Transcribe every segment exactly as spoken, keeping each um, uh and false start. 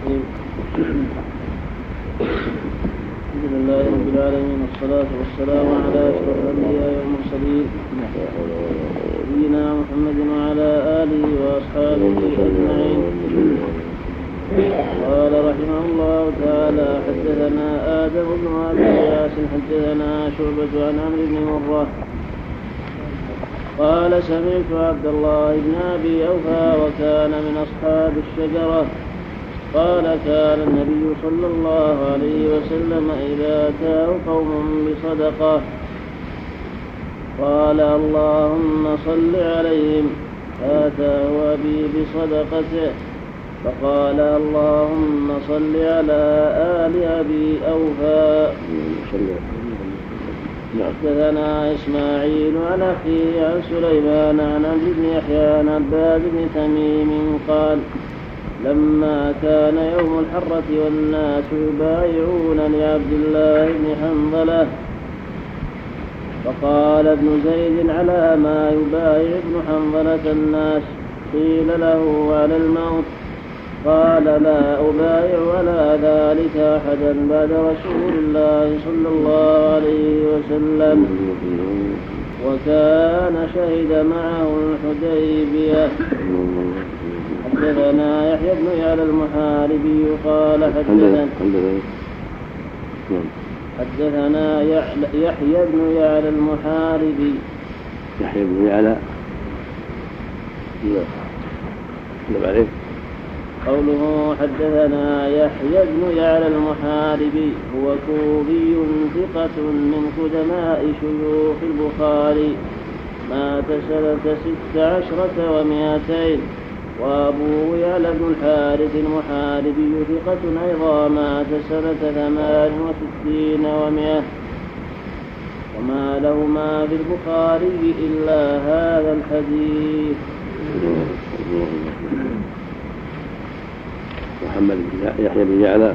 الرحيم. الحمد لله رب العالمين والصلاة والسلام على أشرف الأنبياء والمرسلين نبينا محمد وعلى آله وأصحابه أجمعين. قال رحمه الله تعالى: حدثنا آدم بن أبي إياس حدثنا شعبة عن عمرو بن مرة قال: سمعت عبد الله بن أبي أوفى وكان من أصحاب الشجرة قال: كان النبي صلى الله عليه وسلم إذا أتاه قوم بصدقة قال: اللهم صل عليهم، آتاه أبي بصدقته فقال: اللهم صل على آل أبي أوفى. حدثنا إسماعيل عن أخيه عن سليمان عن عبد بن يحيى عن عباد بن تميم قال: لما كان يوم الحرة والناس يبايعون لعبد الله بن حنظلة فقال ابن زيد: على ما يبايع ابن حنظلة الناس؟ قيل له: على الموت. قال: لا أبايع ولا ذلك أحدا بعد رسول الله صلى الله عليه وسلم. وكان شهد معه الحديبية. حدثنا يحيى بن يعلى المحاربي قال: حدثنا حدثنا يحيى بن يعلى المحاربي يحيى بن يعلى عليه قوله: حدثنا يحيى بن يعلى المحاربي هو كوفي ثقة من قدماء شيوخ البخاري، مات سنة ست عشرة ومائتين. وأبوه يعلى بن الحارث المحاربي ثقة أيضا، مات سنة ثمان وستين ومائة. وما لهما في البخاري إلا هذا الحديث. محمد يحيى بن يعلى.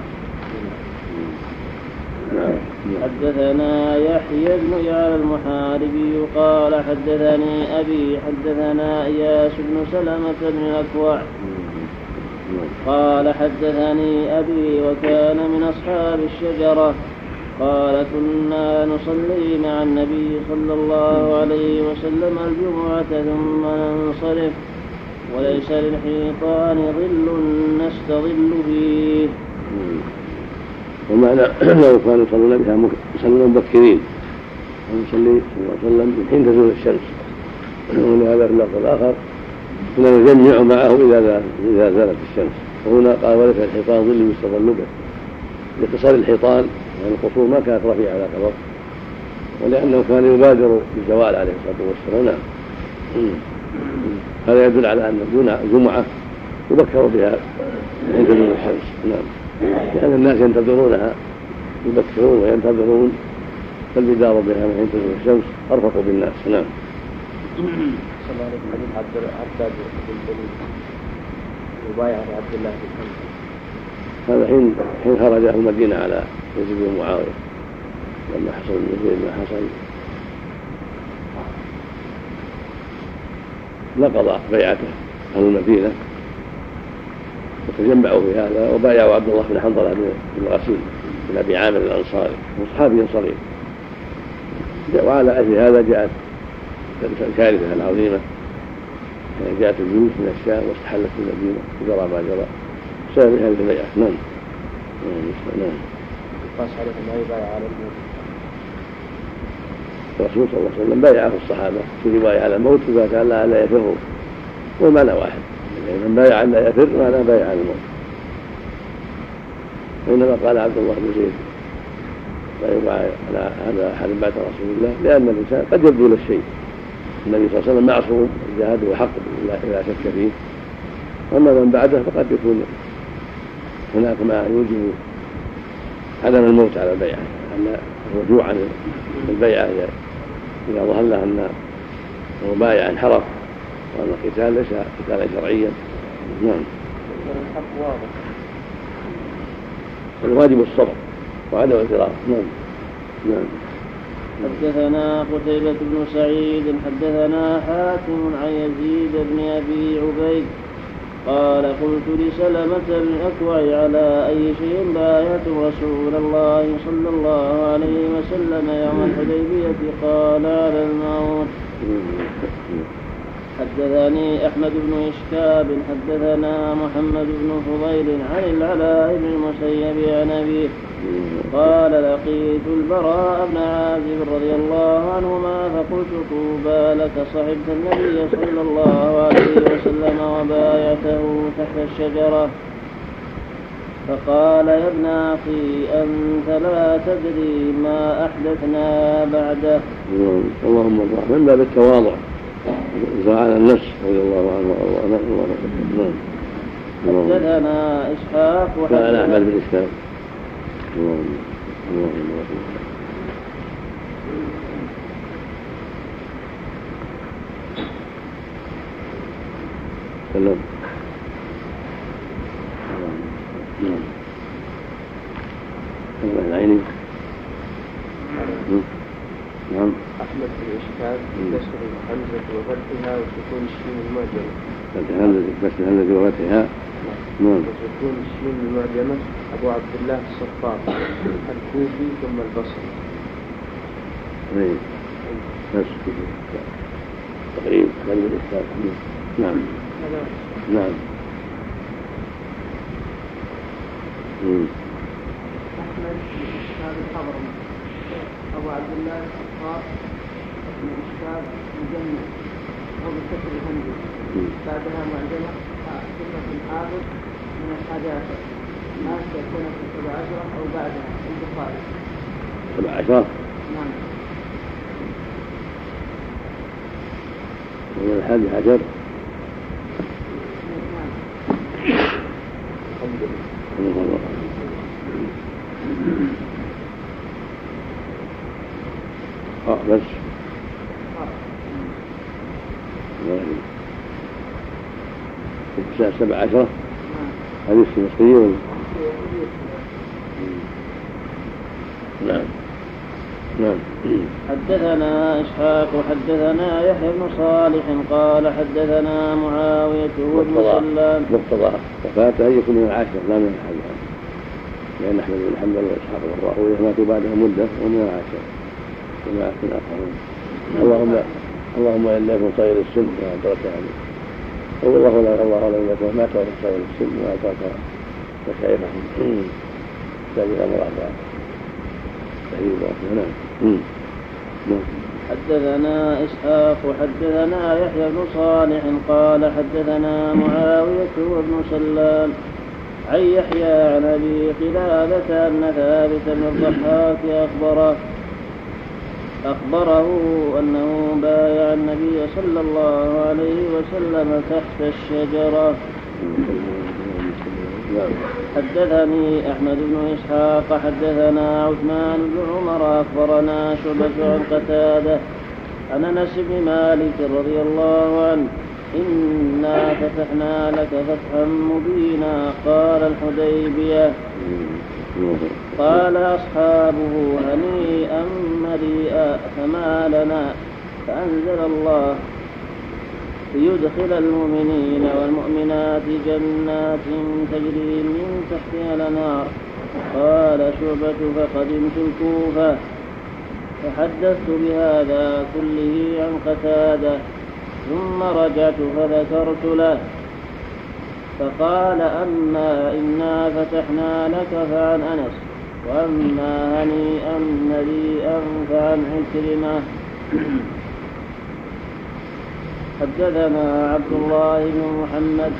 حدثنا يحيى بن يعلى المحاربي قال: حدثني أبي حدثنا إياس بن سلمة بن الأكوع قال: حدثني أبي وكان من أصحاب الشجرة قال: كنا نصلي مع النبي صلى الله عليه وسلم الجمعة ثم ننصرف وليس للحيطان ظل نستظل فيه. ومعنى لو كانوا يصلون بها يصلون مبكرين ونصلي صلى الله عليه وسلم من حين تزول الشمس. ولهذا في اللفظ الآخر كنا نجمع معه إذا إذا زالت الشمس. وهنا قال: وليس الحيطان ظل يستظل به، لاتصال الحيطان يعني القصور ما كانت رفيعة ذاك الوقت، ولأنه كان يبادر بالزوال عليه الصلاة والسلام. نعم. هذا يدل على أن الجمعة يبكر بها حين تزول الشمس. نعم. لأن الناس ينتظرونها، يبكرون وينتظرون، فالبدار بها من حين تزول الشمس أرفق بالناس. نعم. صلى الله عليه وسلم عبد يبايع عبد الله بن حنظلة. هذا حين حين خرج أهل المدينة على يزيد بن معاوية لما حصل يزيد ما حصل نقض بيعته أهل المدينة وتجمعوا في هذا وبايعوا عبد الله بن حنظلة بن غسيل بن أبي عامر الأنصاري وصحابي صغير. وعلى أجل هذا جاءت الكارثة العظيمة، جاءت الجيوش من الشام واستحلت المدينة وجرى ما جرى بسبب هذه البيعة. نعم. نعم. قاس عليه ما يبايع على الموت. الرسول صلى الله عليه وسلم بايعه الصحابة في رواية على الموت وقال لا لا يفروا، والمعنى واحد، يعني من بايع لا يفر معنى بايع على الموت. وإنما قال عبد الله بن زيد لا يبايع على هذا أحد بعد رسول الله، لأن الإنسان قد يبدو له الشيء. النبي صلى الله عليه وسلم معصوم، الجهاد هو حق لا شك فيه، وأما من بعده فقد يكون هناك ما يوجب عدم الموت على البيعة، أن الرجوع عن البيعة إذا ظهر له أن المبايع انحرف وأن القتال ليس قتالا شرعيا. نعم. الحق واضح. الواجب الصبر وعدم الاعتراض. نعم. نعم. حدثنا قتيبة بن سعيد حدثنا حاتم عن يزيد بن أبي عبيد قال قلت لسلمة بن الأكوع على أي شيء بايعتم رسول الله صلى الله عليه وسلم يوم الحديبية؟ قال على الموت. حدثني أحمد بن إشكاب حدثنا محمد بن فضيل عن العلاء بن المسيب عن أبيه قال لقيت البراء بن عازب رضي الله عنهما فقلت طوبى لك صحبت النبي صلى الله عليه وسلم وبايعته تحت الشجرة. فقال يا ابن أخي أنت لا تدري ما أحدثنا بعده. اللهم ارحمه من باب التواضع على النفس رضي الله عنه وارضاه. حدثنا إسحاق وحدثنا أحمد بن إسحاق. اللهم اللهم سلام. نعم. الله العيني. نعم. أحمد بن إشكاب بكسر الهمزة وفتحها وسكون الشين المعجمة. فتح الهمزة بكسر الهمزة وفتحها. نعم. وسكون الشين المعجمة أبو عبد الله الصفار الكوفي ثم البصري. أي. بس تقريب كلمة الإشكاب. نعم. نعم. أحمد بن إشكاب الحضرمي أبو عبد الله الصفار بن إشكاب مجمع أو بكسر الهمزة بعدها معجمة ثم الحافظ من الحادي عشر مات سنة سبع عشرة أو بعدها البخاري. سبع عشرة. نعم. ومن الحادي عشر. نعم. الحمد لله. اه بس الساعة سبع عشرة حديث مصري ولا؟ نعم. نعم. حدثنا إسحاق وحدثنا يحيى بن صالح قال حدثنا معاوية بن سلام. مقتضى وفاته أن يكون من العاشرة لا من الحادي عشر لأن أحمد بن حنبل وإسحاق بن راهويه ماتوا بعدها مدة ومن العاشرة جماعة آخرون. اللهم اللهم إلا يكون صغير السن ما أدرك عليه. والله لا الله لا يكون مات وهو صغير السن ما أدرك مشايخهم سابقا مراجعة. نعم. حدثنا إسحاق وحدثنا يحيى بن صالح قال حدثنا معاوية بن سلام عن يحيى عن أبي قلادة أن ثابت بن الضحاك أخبره أخبره أنه بايع النبي صلى الله عليه وسلم تحت الشجرة. حدثني أحمد بن إسحاق حدثنا عثمان بن عمر أخبرنا شعبة عن قتادة عن أنس بن مالك رضي الله عنه إنا فتحنا لك فتحا مبينا قال الحديبية. قال أصحابه هنيئا مريئا فما لنا فأنزل الله ليدخل المؤمنين والمؤمنات جنات تجري من تحتها الأنهار. قال شعبة فقدمت الكوفة فحدثت بهذا كله عن قتادة ثم رجعت فذكرت له فقال أما إنا فتحنا لك فعن أنس وأما هنيئا مريئا فعن عكرمة. حدثنا عبد الله بن محمد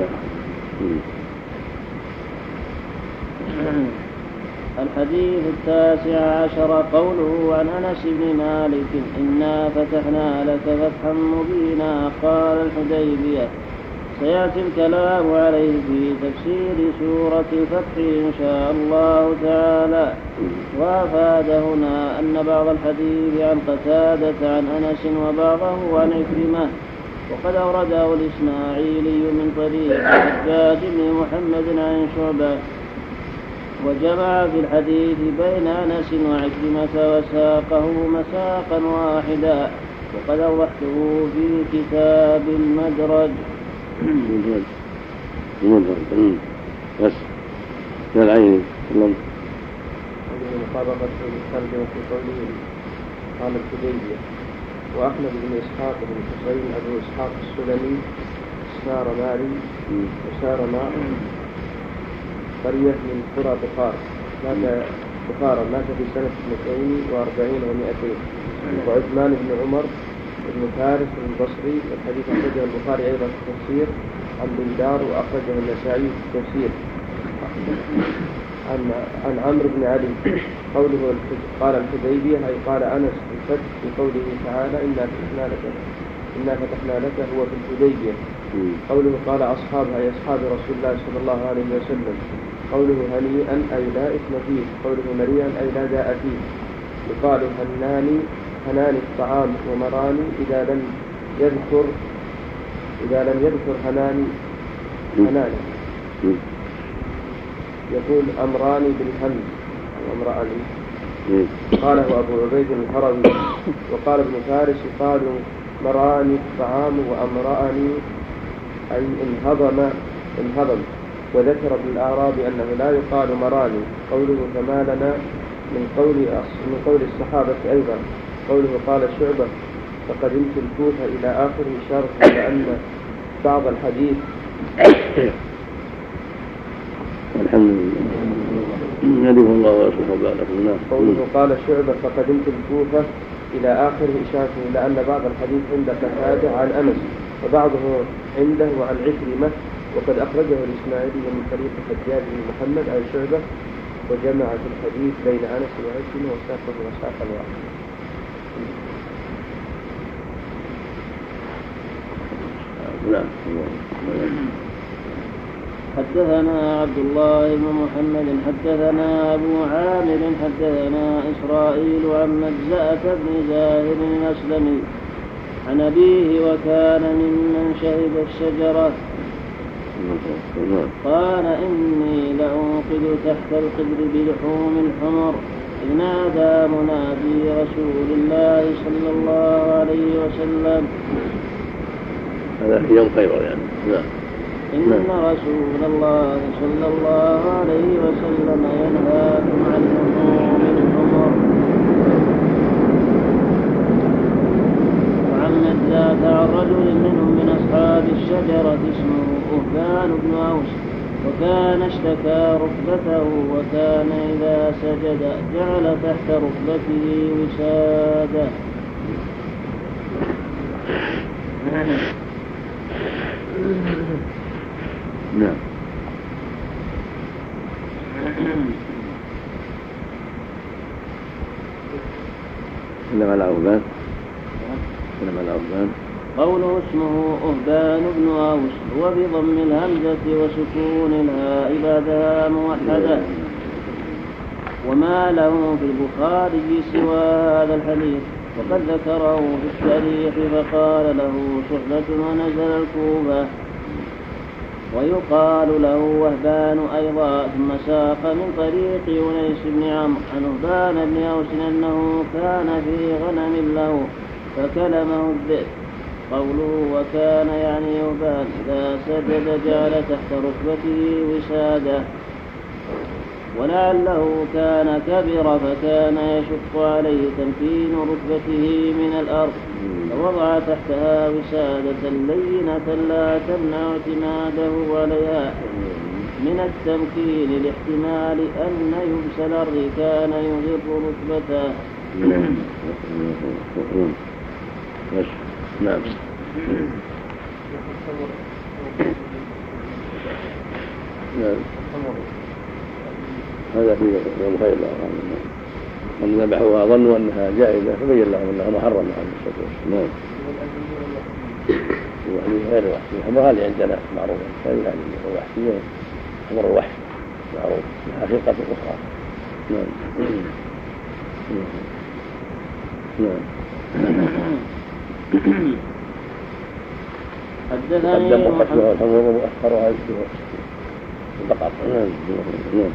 الحديث التاسع عشر قوله عن أنس بن مالك إنا فتحنا لك فتحا مبينا قال الحديبية. سيأتي الكلام عليه في تفسير سورة الفتح إن شاء الله تعالى. وأفاد هنا أن بعض الحديث عن قتادة عن أنس وبعضه عن عكرمة وقد أورده الإسماعيلي من طريق حجاج بن محمد عن شعبة وجمع في الحديث بين أنس وعكرمة وساقه مساقا واحدا وقد أوضحته في كتاب المدرج. منفرد بس من العين الله. هذه مطابقة الترجمة في قوله قال الحديبية. وأحمد بن إسحاق بن حسين أبو إسحاق السلمي سار ماري وسار ماء قرية من قرى بخار مات بخارا مات في سنة اثنتين وأربعين ومائتين. وعثمان بن عمر بن فارس البصري الحديث أخرجه البخاري أيضا في التفسير عن بندار وأخرجه النسائي في التفسير عن عن عمرو بن علي قوله قال الحديبية أي قال أنس الفتح في قوله تعالى إنا فتحنا لك إنا فتحنا لك هو في الحديبية. قوله قال أصحابها أي أصحاب رسول الله صلى الله عليه وسلم. قوله هنيئا أي لا إثم فيه. قوله مريئا أي لا داء فيه. يقال هناني هناني الطعام ومراني إذا لم يذكر إذا لم يذكر هناني هناني يقول أمراني بالهمز وامرأني. قاله أبو عبيد الهروي. وقال ابن فارس يقال مراني الطعام وأمرأني أي انهضم انهضم. وذكر ابن الأعرابي أنه لا يقال مراني. قوله فما لنا من قول من قول الصحابة أيضا. قوله قال شعبة فقدمت الكوفة إلى آخر إشارة إلى أن بعض الحديث الحمد لله يهديه الله ويصلح بالكم. قوله قال شعبة فقدمت الكوفة إلى آخر إشارة إلى أن بعض الحديث عند قتادة عن أنس وبعضه عنده وعن عكرمة. وقد أخرجه الإسماعيلي من طريق حجاج بن محمد عن شعبة وجمع في الحديث بين أنس وعكرمة وساقه وساقا واحدا. نعم. حدثنا عبد الله بن محمد حدثنا أبو عامر حدثنا إسرائيل عن مجزأة بن زاهر الأسلمي عن أبيه وكان ممن شهد الشجرة قال إني لأوقد تحت القدر بلحوم الحمر إذ نادى منادي رسول الله صلى الله عليه وسلم. هذا في يوم خيبر يعني. نعم. إن رسول الله صلى الله عليه وسلم ينهاكم عن لحوم الحمر. وعمت ذات عن رجل منهم من أصحاب الشجرة اسمه أهبان بن أوس وكان اشتكى ركبته وكان إذا سجد جعل تحت ركبته وسادة. نعم. إنما الأوبان إنما الأوبان قوله اسمه أهبان بن أوس وبضم الهمزة وسكون الهاء بعدها موحدة. وما له في البخاري سوى هذا الحديث وقد ذكره في التاريخ فقال له صحبة ونزل الكوفة. ويقال له وهبان أيضا. ثم ساق من طريق يونس بن عمرو عن أهبان بن أوس أنه كان في غنم له فكلمه الذئب. قوله وكان يعني أهبان إذا سجد جعل تحت ركبته وسادة. ولعله كان كبر فكان يشق عليه تمكين ركبته من الأرض فوضع تحتها وسادة لينة لا تمنع اعتماده عليها من التمكين لاحتمال أن يبس الأرض كان يضر ركبته. نعم. هذا في يوم خيبر من ذبحوها ظنوا أنها جائزة فبين لهم أنها محرمة عليه الصلاة والسلام. يعني غير وحشية الحمر هذه عندنا معروفة هذه يعني الوحشية حمر الوحش معروف لها خلقة أخرى. نعم. نعم. حدثني قدم قتلها الحمر ومؤخرها البقر. نعم. نعم.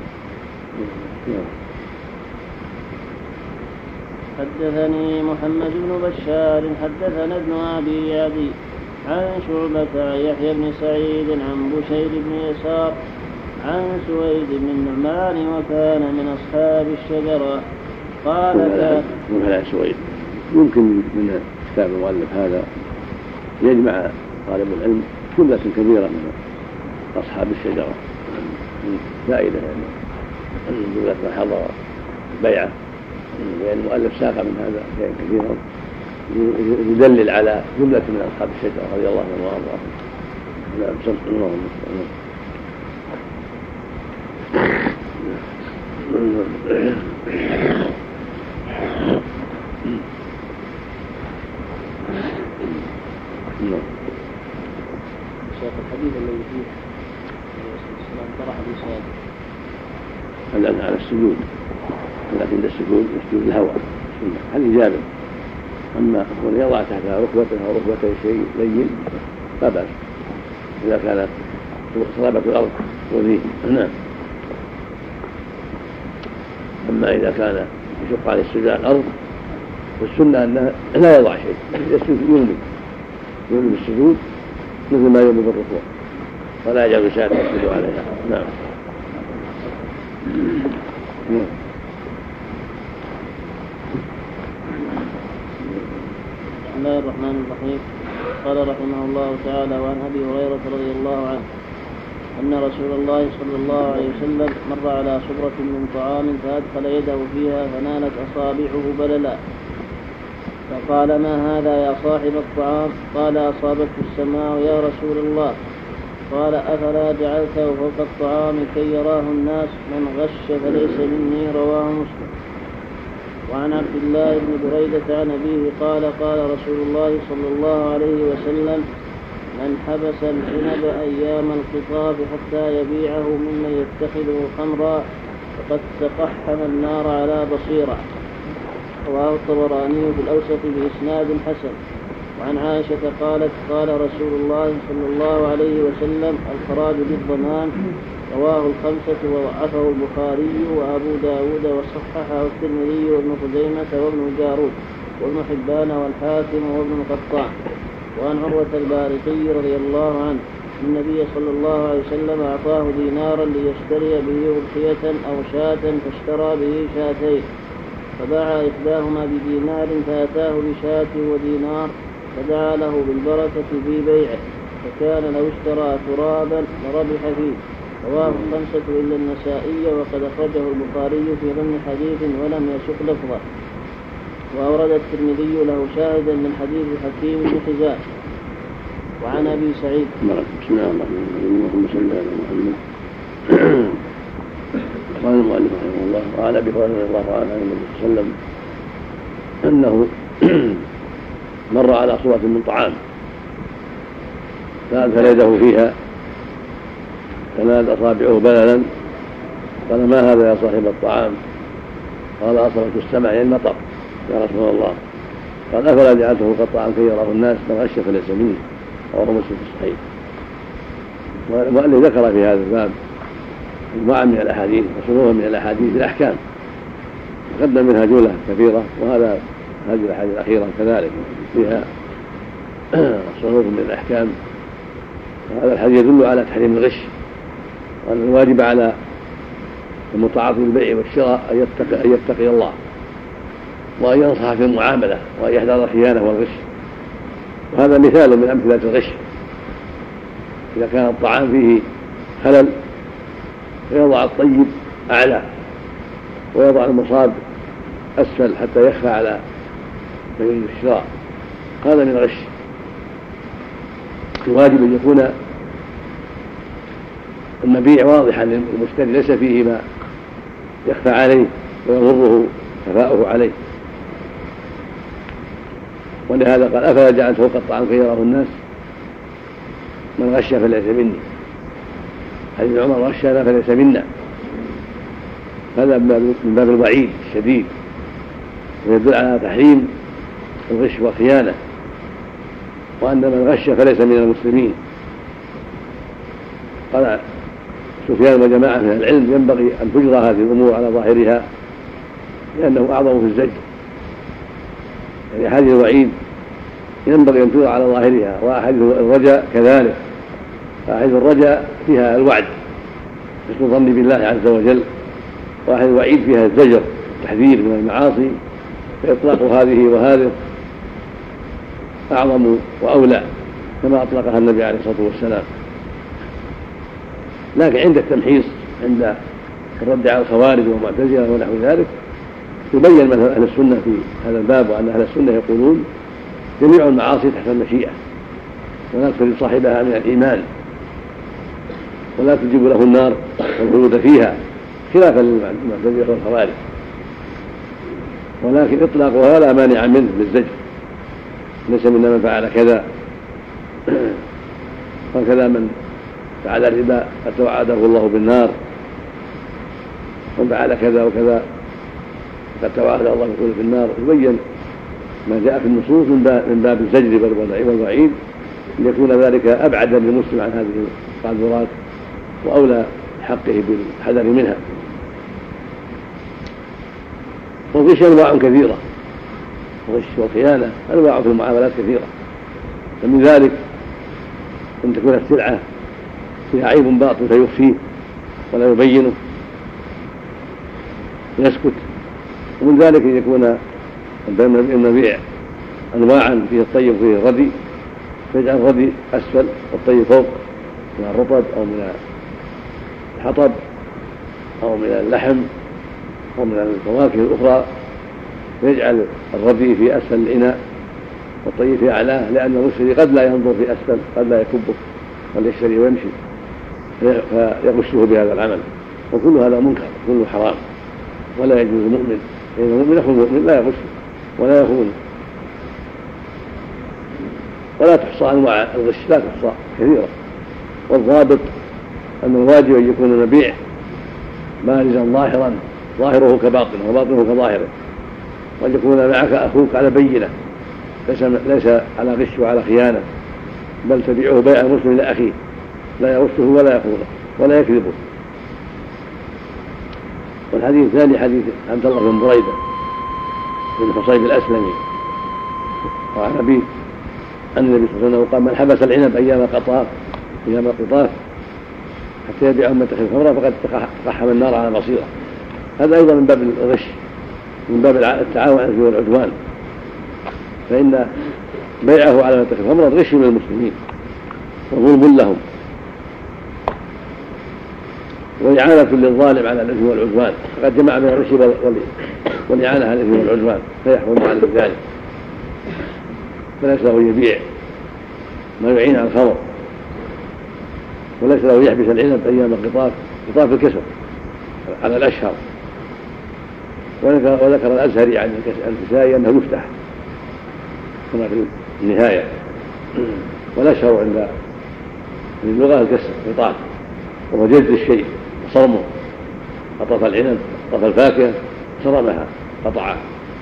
حدثني محمد بن بشار حدثنا ابن أبي عدي عن شعبة عن يحيى بن سعيد عن بشير بن يسار عن سويد بن النعمان وكان من أصحاب الشجرة قال من هذا سويد يمكن من كتاب المؤلف هذا يجمع طالب العلم جملة كبيرة من أصحاب الشجرة فائدة يعني جملة من حضر البيعة، لأن المؤلف ساق من هذا شيئا كثيرا يدلل على جملة من أصحاب الشجرة رضي الله عنهم وأرضاهم. نعم سمع الله المستعان. شيخ الحديث الذي فيه الإسلام طرح الإسلام هل على السجود، لكن السجود يسجد الهوى هل جابر، أما كون يضع تحتها ركبته أو ركبتي شيء لين لا بأس إذا كانت صلابة الأرض وذيه. نعم. أما إذا كان يشق على السجود على الأرض فالسنة أنه لا يضع شيء، يسجد يومي يومي بالسجود مثل ما يومي بالركوع ولا يجعل شيئا يسجد عليها. نعم. نعم. بسم الله الرحمن الرحيم. قال رحمه الله تعالى: وعن أبي هريرة رضي الله عنه أن رسول الله صلى الله عليه وسلم مر على صبرة من طعام فأدخل يده فيها فنالت أصابعه بللا، فقال: ما هذا يا صاحب الطعام؟ قال: أصابته السماء يا رسول الله. قال: أفلا جعلته فوق الطعام كي يراه الناس؟ من غش فليس مني. رواه مسلم. وعن عبد الله بن بريدة عن أبيه قال: قال رسول الله صلى الله عليه وسلم: من حبس العنب أيام الخطاب حتى يبيعه ممن يتخذه خمرا فقد تقحم النار على بصيرة. رواه الطبراني في الأوسط بإسناد حسن. وعن عائشة قالت: قال رسول الله صلى الله عليه وسلم: الخراج بالضمان. رواه الخمسة وضعفه البخاري وأبو داود وصححه الترمذي وابن خزيمة وابن جارود وابن حبان والحاكم وابن القطان. وعن عروة البارقي رضي الله عنه النبي صلى الله عليه وسلم أعطاه دينارا ليشتري به أضحية أو شاة فاشترى به شاتين، فباع إحداهما بدينار فأتاه بشاة ودينار فدعا له بالبركة في بيعه، فكان لو اشترى ترابا لربح فيه. رواه الخمسة إلا النسائي وقد أخرجه البخاري في ضمن حديث ولم يسق لفظه. وأورد الترمذي له شاهدا من حديث حكيم بن حزام. وعن أبي سعيد. بسم الله الرحمن الرحيم. اللهم صل على محمد. قال المؤلف رحمه الله: وعن أبي هريرة رضي الله عنه عن النبي صلى الله عليه وسلم أنه مر على صورة من طعام فأدخل يده فيها فنالت أصابعه بللا، قال: ما هذا يا صاحب الطعام؟ قال: أصابت السمع يعني المطر يا رسول الله. قال: أفلا جعلته فوق الطعام كي يراه الناس؟ من غش فليس مني. رواه مسلم في الصحيح. والمؤلف ذكر في هذا الباب مجموعة من الأحاديث وصنوفا من الأحاديث الأحكام، قدم منها جملة كثيرة، وهذا هذه الأحاديث الأخيرة كذلك فيها صنوف من الأحكام. وهذا الحديث يدل على تحريم الغش، وأن الواجب على المتعاطي بالبيع والشراء أن يتقي, أن يتقي الله، وأن ينصح في المعاملة، وأن يحذر الخيانة والغش. وهذا مثال من أمثلة الغش. إذا كان الطعام فيه خلل فيضع الطيب أعلى ويضع المصاب أسفل حتى يخفى على من يريد الشراء، هذا من الغش. الواجب أن يكون المبيع واضحا للمشتري ليس فيه ما يخفى عليه ويضره خفاؤه عليه. ولهذا قال: أفلا جعلت فوق الطعام كي يراه الناس؟ من غش فليس مني. حديث عمر: غشنا فليس منا. هذا من باب الوعيد الشديد، ويدل على تحريم الغش والخيانة، وأن من غش فليس من المسلمين. قال سفيان وجماعة من العلم: ينبغي أن تجرى هذه الأمور على ظاهرها لأنه أعظم في الزجر. يعني هذه الوعيد ينبغي أن توضع على ظاهرها، وأحاديث الرجاء كذلك، فأحاديث الرجاء فيها الوعد حسن الظن بالله عز وجل، وأحاديث الوعيد فيها الزجر التحذير من المعاصي، فإطلاق هذه وهذه أعظم وأولى كما أطلقها النبي عليه الصلاة والسلام. لكن عند التمحيص، عند الرد على الخوارج والمعتزلة ونحو ذلك، يبين مثل أهل السنة في هذا الباب، وأن أهل السنة يقولون جميع المعاصي تحت المشيئة، ولا تفرد صاحبها من الإيمان، ولا تجيب له النار والخلود فيها، خلافا للمعتزلة والخوارج. ولكن إطلاقها لا مانع منه بالزجر، ليس منا من فعل كذا وكذا من فعل الربا قد توعده الله بالنار، ومن فعل كذا وكذا قد توعده الله بالنار. يبين ما جاء في النصوص من باب الزجر والوعيد، ليكون ذلك أبعد للمسلم عن هذه القاذورات وأولى حقه بالحذر منها. والغش أنواع كثيرة، الغش والخيانة أنواع في المعاملات كثيرة، فمن ذلك أن تكون السلعة فيها عيب باطل فيخفيه ولا يبينه يسكت. ومن ذلك أن يكون المبيع أنواعا فيه الطيب وفيه الردي، فيجعل الردي أسفل والطيب فوق، من الرطب أو من الحطب أو من اللحم أو من الفواكه الأخرى، فيجعل الردي في أسفل الإناء والطيب في أعلاه، لأن المشتري قد لا ينظر في أسفل، قد لا يكبه، قد يشتري ويمشي فيغشه بهذا العمل. وكل هذا منكر، كله حرام، ولا يجوز المؤمن، لأن المؤمن يخون المؤمن لا يغش ولا يخون. ولا تحصى أنواع الغش، لا تحصى كثيرة. والضابط أن الواجب أن يكون المبيع بارزا ظاهرا، ظاهره كباطنه وباطنه كظاهره، وأن يكون معك أخوك على بينة، ليس على غش وعلى خيانة، بل تبيعه بيع المسلم لأخيه، لا يغشه ولا يخونه ولا يكذبه. والحديث الثاني حديث عبد الله بن بريدة بن حصيب الأسلمي وعن أبيه أن النبي صلى الله عليه وسلم قال: من حبس العنب أيام القطاف أيام القطاف حتى يبيع أمة الخمرة فقد تقحم النار على بصيرة. هذا أيضا من باب الغش، من باب التعاون على الإثم والعدوان، فإن بيعه على أمة الخمرة غش من المسلمين وظلم لهم وإعانة للظالم على الإثم والعدوان، فقد جمع بين الغش والإعانة على الإثم والعدوان فيحرم عليه ذلك. فليس له يبيع ما يعين على الخمر، وليس له يحبس العنب أيام القطاف، قطاف الكسر على الأشهر. وذكر الأزهري عن الكسائي أنه يفتح كما في النهاية، والأشهر عند اللغة الكسر قطاف، وهو جلد الشيء وصرمه، قطف العنب قطف الفاكهة صرمها قطعها.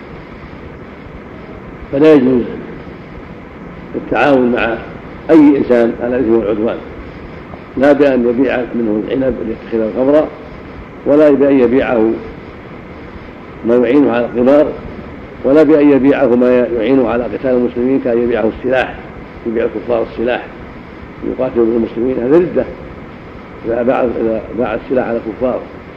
فلا يجوز التعاون مع أي إنسان على الإثم والعدوان، لا بأن يبيع منه العنب ليتخذه خمرا، ولا بأن يبيعه ما يعينه على القمار، ولا بأن يبيعه ما يعينه على قتال المسلمين، كأن يبيعه السلاح، يبيع الكفار السلاح يقاتلوا بالمسلمين. هذا ردة إذا باع السلاح على الكفار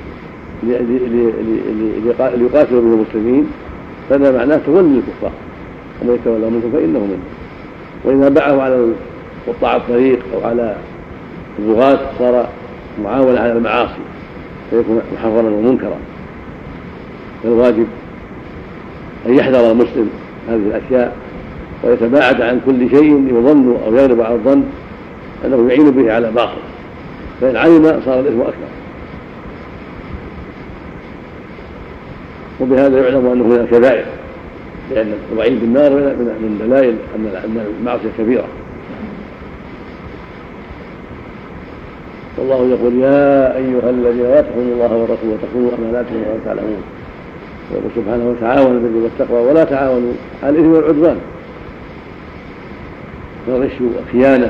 ليقاتلوا به المسلمين، فهذا معناه تولي الكفار، ومن يتولى منهم فإنه منهم. وإذا باعه على قطاع الطريق أو على البغاة صار معاونة على المعاصي، فيكون محرما ومنكرا. فالواجب أن يحذر المسلم هذه الأشياء، ويتباعد عن كل شيء يظن أو يغلب على الظن أنه يعين به على باطل، فإن علم صار الإثم أكبر. وبهذا يعلم أنه من الكبائر، لأن الوعيد بالنار من دلائل أن المعصية كبيرة. والله يقول: يا أيها الذين لا تخونوا الله والرسول وتخونوا أماناتكم وأنتم تعلمون. ويقول سبحانه: وتعاونوا بالبر والتقوى ولا تعاونوا على الإثم والعدوان. فالغش والخيانة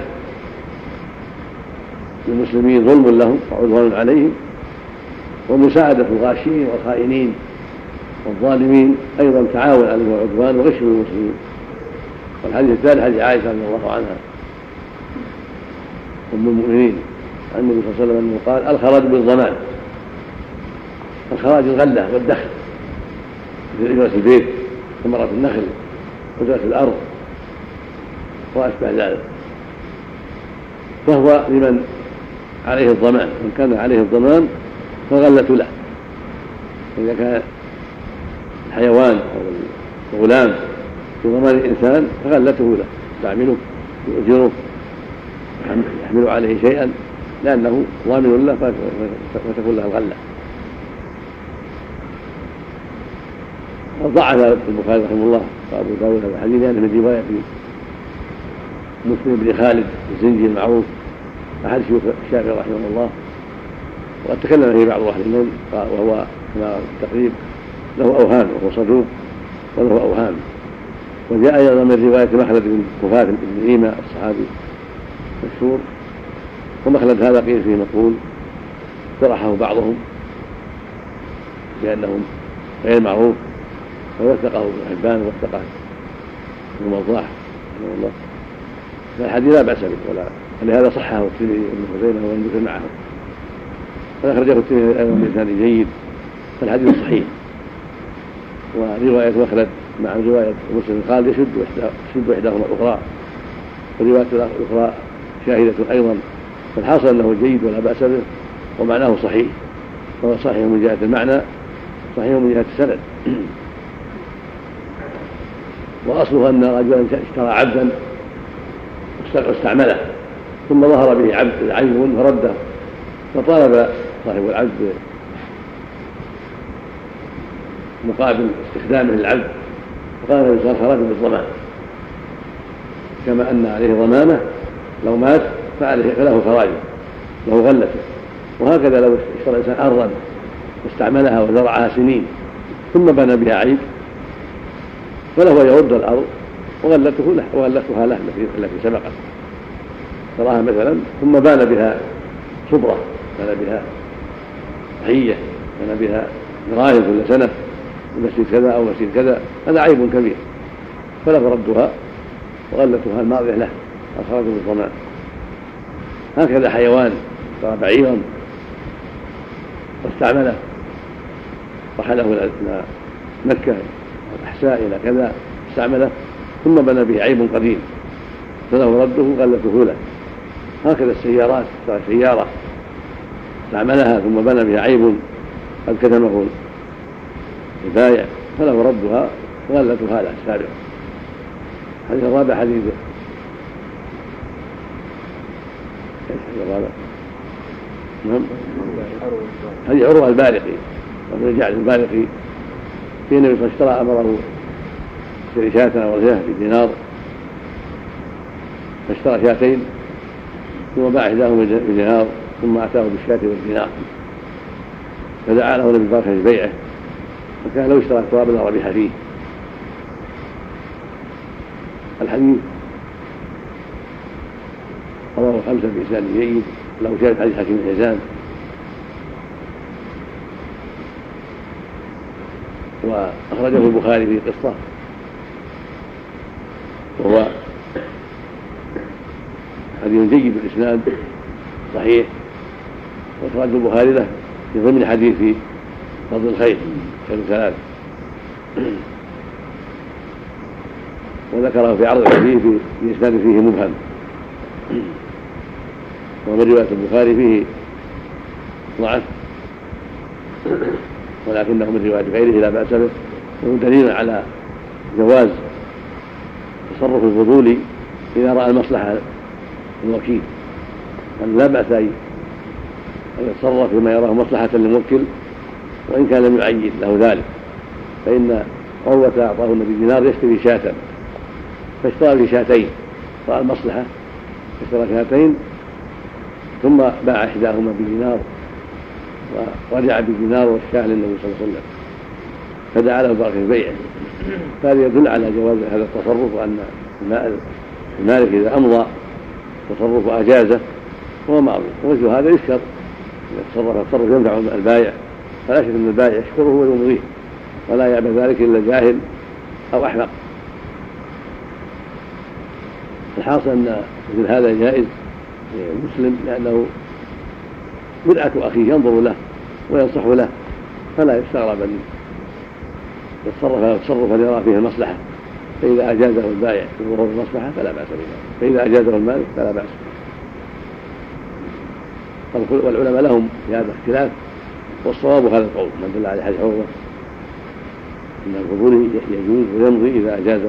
للمسلمين ظلم لهم وعدوان عليهم، ومساعدة الغاشين والخائنين والظالمين أيضا تعاون على الإثم والعدوان وغش للمسلمين. والحديث الثالث حديث عائشة رضي الله عنها أم المؤمنين عن النبي صلى الله عليه وسلم أنه قال الخراج بالضمان، الخراج الغلة والدخل مثل إجرة البيت ثمرة النخل وزرة الأرض وأشبه ذلك، فهو لمن عليه الضمان، من كان عليه الضمان فالغلة له. إذا كان الحيوان أو الغلام في ضمان الإنسان فغلته له، يستعمله يؤجره يحمل عليه شيئا لأنه ضامن له فتكون له الغلة. وضعف البخاري رحمه الله وأبو داود هذا الحديث لأنه من رواية مسلم بن خالد الزنجي المعروف أحد شيوخ الشافعي رحمه الله، وقد تكلم فيه بعض أهل العلم وهو كما التقريب له أوهام وهو صدوق وله أوهام. وجاء أيضا من رواية مخلد بن كفاة بن إيمة الصحابي مشهور، ومخلد هذا قيل فيه مقبول طرحه بعضهم بأنه غير معروف، ووثقه ابن حبان ووثقه ابن وضاح رحمه الله. فالحديث لا بأس به، ولا لهذا صحه الترمذي وابن خزيمة وابن ذكر معه، فأخرجه الترمذي أيضا بإسناد جيد، فالحديث صحيح. ورواية مخلد مع رواية مسلم قال يشد يشد إحداهما الأخرى، ورواية الأخرى شاهدة أيضا، فالحاصل أنه جيد ولا بأس به ومعناه صحيح، فهو صحيح من جهة المعنى صحيح من جهة السند. وأصله أن رجلا اشترى عبدا واستعمله ثم ظهر به عبد عيب فرده، فطالب صاحب العبد مقابل استخدامه للعبد، فقال الإنسان خراج بالضمان، كما أن عليه ضمانه لو مات فعليه فله خراج له غلته. وهكذا لو اشترى الإنسان أرضا واستعملها وزرعها سنين ثم بنى بها عيب فله يرد الأرض وغلته له وغلتها له التي سبقت، تراها مثلا ثم بان بها صبرة، بان بها ضحية، بان بها دراهم كل سنة مسجد كذا أو مسجد كذا، هذا عيب كبير، فله ردها وغلتها الماضية له الخراج بالضمان. هكذا حيوان اشترى بعيرا واستعمله رحله إلى مكة والأحساء إلى كذا استعمله ثم بنى به عيب قديم فله رده غلته له. هكذا السيارات، اشترى سيارة استعملها ثم بنى بها عيب قد كتمه البائع فله ردها وغلتها له السابق. الحديث الرابع حديث الرابع نعم حديث عروة البارقي وابن جعد البارقي في النبي صلى الله عليه وسلم أمره اشتري شاة أو غزاه بدينار، فاشترى شاتين ثم باع إحداهما بدينار ثم أتاه بالشاة والدينار، فدعا له النبي ببركة بيعه، وكان لو اشترى الثواب لا ربح فيه. الحديث رواه خمسة بإسناد جيد، له شاهد حديث حكيم بن حزام، وأخرجه البخاري في قصة وهو حديث جيد بالإسناد صحيح، وأخرج البخاري له في ضمن حديث في فضل الخير خير ثلاث، وذكره في عرض الحديث في إسناد فيه مبهم، ومن رواية البخاري فيه ضعف ولكنه من رواية غيره لا بأس به، وهو دليل على جواز تصرف الفضولي إذا رأى المصلحة الوكيل، أن لا بأس أن يتصرف بما يراه مصلحة للموكل وإن كان لم يعين له ذلك. فإن عروة أعطاه النبي دينار يشتري شاة فاشترى في شاتين، رأى المصلحة اشترى شاتين ثم باع إحداهما بدينار ورجع بدينار والشاه للنبي صلى الله عليه وسلم فدعا له بركة بيعه. فهذا يدل على جواز هذا التصرف، وأن المالك إذا أمضى تصرف وأجازه هو معروف، ووجه هذا يشكر إذا تصرف تصرف ينفع البائع فلا شك أن البائع يشكره ويمضيه ولا يعبث ذلك إلا جاهل أو أحمق. الحاصل أن مثل هذا جائز مسلم لأنه بدعة أخيه ينظر له وينصح له، فلا يستغرب أن يتصرف تصرفا يرى فيه المصلحة، فإذا أجازه البائع بظهور المصلحة فلا بأس بذلك، فإذا أجازه المالك فلا بأس. والعلماء لهم في هذا اختلاف، والصواب هذا القول من دل عليه حديث عروة أن الفضول يجوز ويمضي إذا أجازه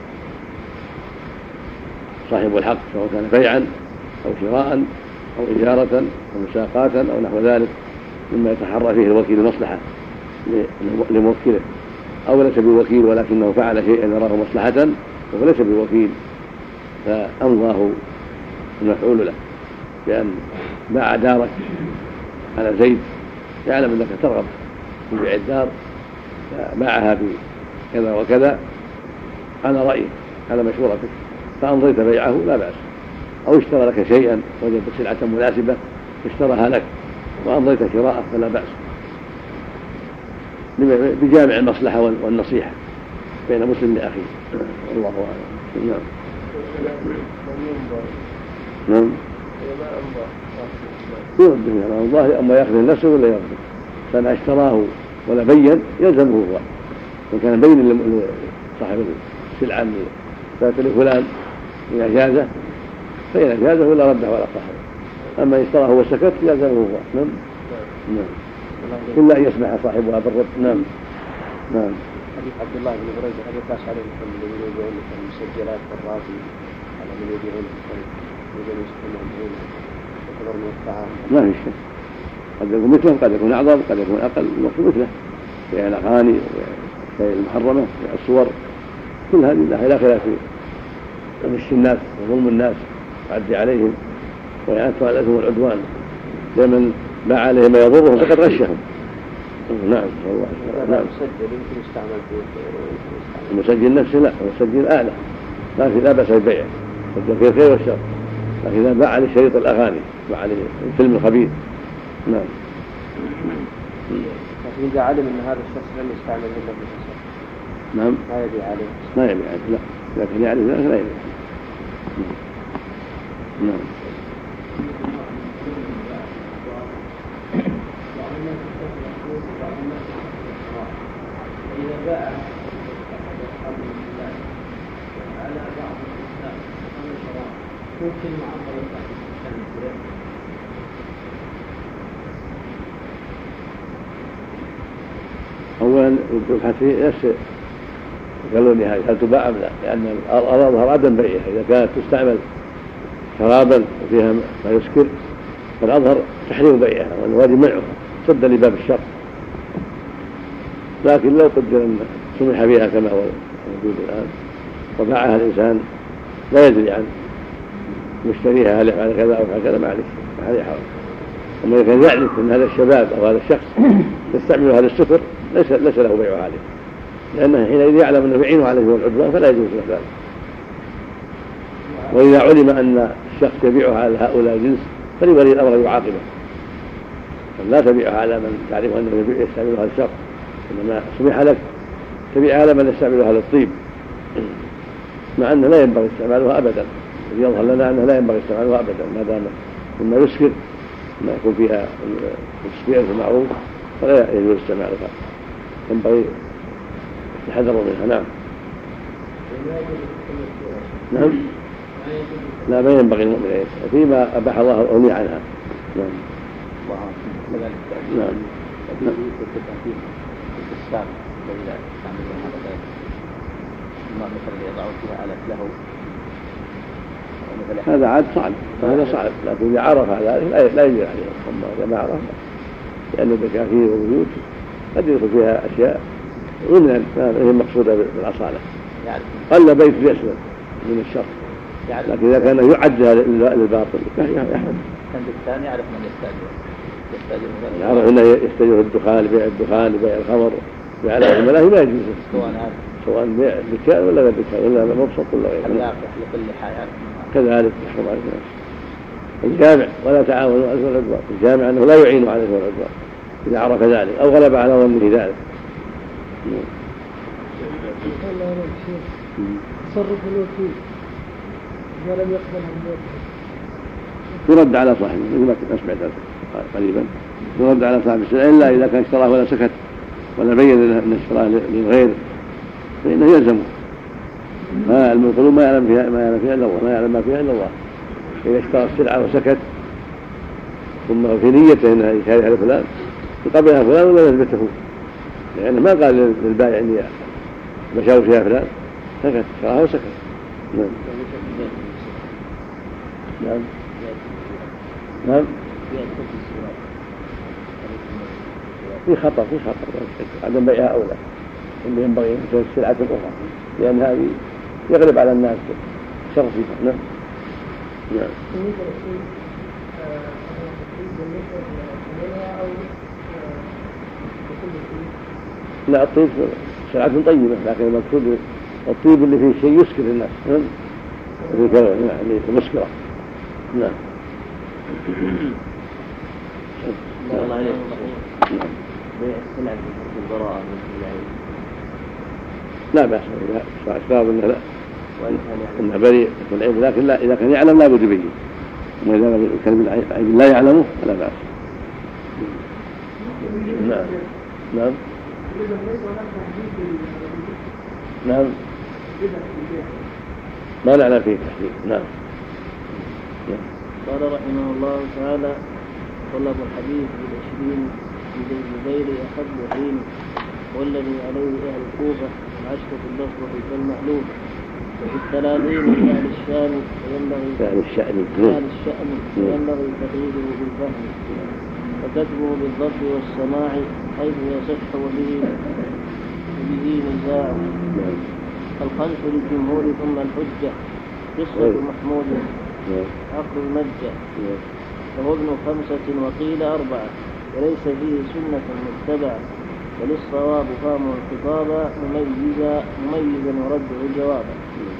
صاحب الحق، سواء كان بيعا أو شراء أو إجارة أو مساقاة أو نحو ذلك مما يتحرى فيه الوكيل مصلحة لموكله، أو ليس بوكيل ولكنه فعل شيئا يراه مصلحة وهو ليس بوكيل فأمضاه المفعول له، بأن باع دارك على زيد يعلم أنك ترغب في بيع الدار فباعها بكذا وكذا على رأيه على مشورتك فأمضيت بيعه لا بأس، أو اشترى لك شيئا وجدت سلعة مناسبة اشتراها لك وأمضيت شراءه فلا بأس، بجامع المصلحة والنصيحة بين مسلم لأخيه. الله أعلم. نعم. نعم. يرده على الله، أما يأخذ نفسه ولا يأخذ، فإن اشتراه ولا بين يلزمه هو، إن كان بين صاحب السلعة فات لفلان إن أجازه فإن أجازه ولا رده ولا صاحبه، أما اشتراه وسكت يلزمه هو. نعم. نعم. إلا أن يسمح صاحبها بالرد. نعم. نعم. حديث عبد الله بن بريدة هل يقاس عليه الذين يبيعون المسجلات والراضي على من يبيعون يبيعون يستمعون يعتبر من الطعام؟ ما في شيء، قد يكون مثله قد يكون أعظم قد يكون أقل، المقصود مثله في الأغاني في المحرمة في الصور كل هذه لا خلاف في غش الناس وظلم الناس وعدي عليهم ويأثر على الإثم والعدوان، لمن باع عليه ما يضرهم فقد غشهم. نعم. نعم. المسجل يمكن يستعمل في المسجل نفسه لا، المسجل أعلى لا في لا بأس بالبيع، مسجل فيه الخير والشر، لكن إذا باع لشريط الأغاني باع للفيلم الخبيث. نعم. لكن إذا علم أن هذا الشخص لم يستعمل إلا بالفساد نعم ما يبيع عليه ما يبيع عليه لا، لكن يعرف ذلك لا يبيع. نعم. إذا باع على بعض الناس أمر الشراء ممكن معاملة أولا يبحث فيه نفس قالوا لي هل تباع أم لا، لأن الأظهر عدم بيعها إذا كانت تستعمل شرابا وفيها ما يسكر فالأظهر تحريم بيعها والواجب منعها سدا لباب الشر، لكن لو قدر أن سمح بها كما هو موجود الآن وباعها الإنسان لا يدري عن مشتريها هل يفعل كذا أو فعل كذا ما عليه ما عليه حرج. أما إذا كان يعرف أن هذا الشباب أو هذا الشخص يستعمل هذا الستر ليس ليس له بيعه عليه، لأنه حينئذ يعلم أنه يعين عليه والعدوان فلا يجوز له ذلك. وإذا علم أن الشخص يبيعها على هؤلاء الجنس فلولي الأمر يعاقبه، لا تبيعها على من تعرف أنه يستعملها الشر، إنما سمح لك تبيع على من يستعملها للطيب، مع أنه لا ينبغي استعمالها أبدا، يظهر لنا أنه لا ينبغي استعمالها أبدا ما دام مما يسكر ما يكون فيها التسكير المعروف فلا يجوز استعمالها، ينبغي الحذر منها. نعم. نعم. لا ما ينبغي المؤمن فيما أباح الله الأغنية عنها. نعم. نعم. الساق الذي يستعملون هذا ذلك ما مثلا يضعون فيها آلة له هذا عاد صعب، هذا صعب، لكن إذا عرف ذلك لا يجري عليه، أما إذا ما عرف لأن الدكاكين والبيوت قد يدخل فيها أشياء ضمن هي المقصودة بالأصالة، قل بيت يسلم من الشر، لكن إذا كان يعدها للباطل يحرم. كان الثاني يعرف من يستأجر يعرف أنه يستأجر الدخان لبيع الدخان لبيع الخمر بيع الملاهي ما يجوز سواء بيع دكان ولا غير دكان ولا مبسط ولا غيره كذلك يحرم على الناس. الجامع ولا تعاونوا على الإثم والعدوان، الجامع أنه لا يعين على الإثم والعدوان إذا عرف ذلك أو غلب على ظنه ذلك. تصرف الوكيل إذا لم يقبلها يرد على صاحبه مثل ما سمعت قريبا، يرد على صاحب السلعة إلا إذا كان اشتراه ولا سكت ولا بين أن اشتراه للغير فإنه يلزمه. ما القلوب ما يعلم فيها ما يعلم فيها إلا الله، ما يعلم ما فيها إلا الله. إذا اشترى السلعة وسكت ثم في نيته أنها يشاريها لفلان يقبلها فلان ولا يثبته، لأنه ما قال للبائع إني بشاور فيها فلان، سكت اشتراها وسكت. نعم نعم نعم في خطر في خطر عدم بيعها أولى، اللي ينبغي يكون السلعة الأخرى لأن هذه يغلب على الناس شر فيها. نعم نعم. لا الطيب سلعة طيبة، لكن المقصود الطيب اللي فيه شيء يسكر الناس. نعم اللي مسكرة. نعم. الله عليك. بيع السلعة في البراءة من العين. لا بأس إذا أشراب إنه لا إنه بريء من العين، لكن لا إذا كان يعلم لا بد يبين، وإذا كان العين لا يعلمه فلا بأس. نعم نعم نعم ما نعلم فيه تحديد. نعم. قال رحمه الله تعالى: طلب الحديث بالعشرين من الزبير أحب حين، والذي عليه أهل الكوفة العشر في البصرة كالمألوف، وفي الثلاثين من أهل الشام وينبغي أهل الشأن أهل الشأن وينبغي تقييده بالفهم وكتبه بالضبط والسماع حيث يصح وبه وبه نزاع. الخلف للجمهور ثم الحجة قصة محمود عقل المجة، فهو ابن خمسة وقيل أربعة، وليس فيه سنة متبعة، وللصواب فهمه الخطابا مميزا مميزا ورده جوابا.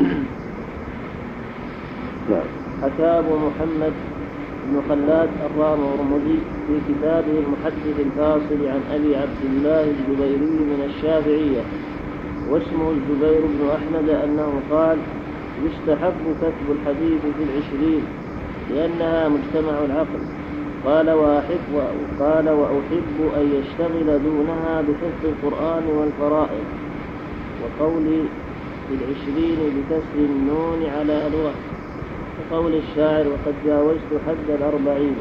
حكى أبو محمد بن خلاد الرامرمذي في كتابه المحدث الفاصل عن أبي عبد الله الزبيري من الشافعية واسمه الزبير بن أحمد أنه قال: يستحب كتب الحديث في العشرين لأنها مجتمع العقل. قال وأحب, قال وأحب أن يشتغل دونها بحفظ القرآن والفرائض. وقولي في العشرين بكسر النون على الوقت، وقول الشاعر: وقد جاوزت حد الأربعين.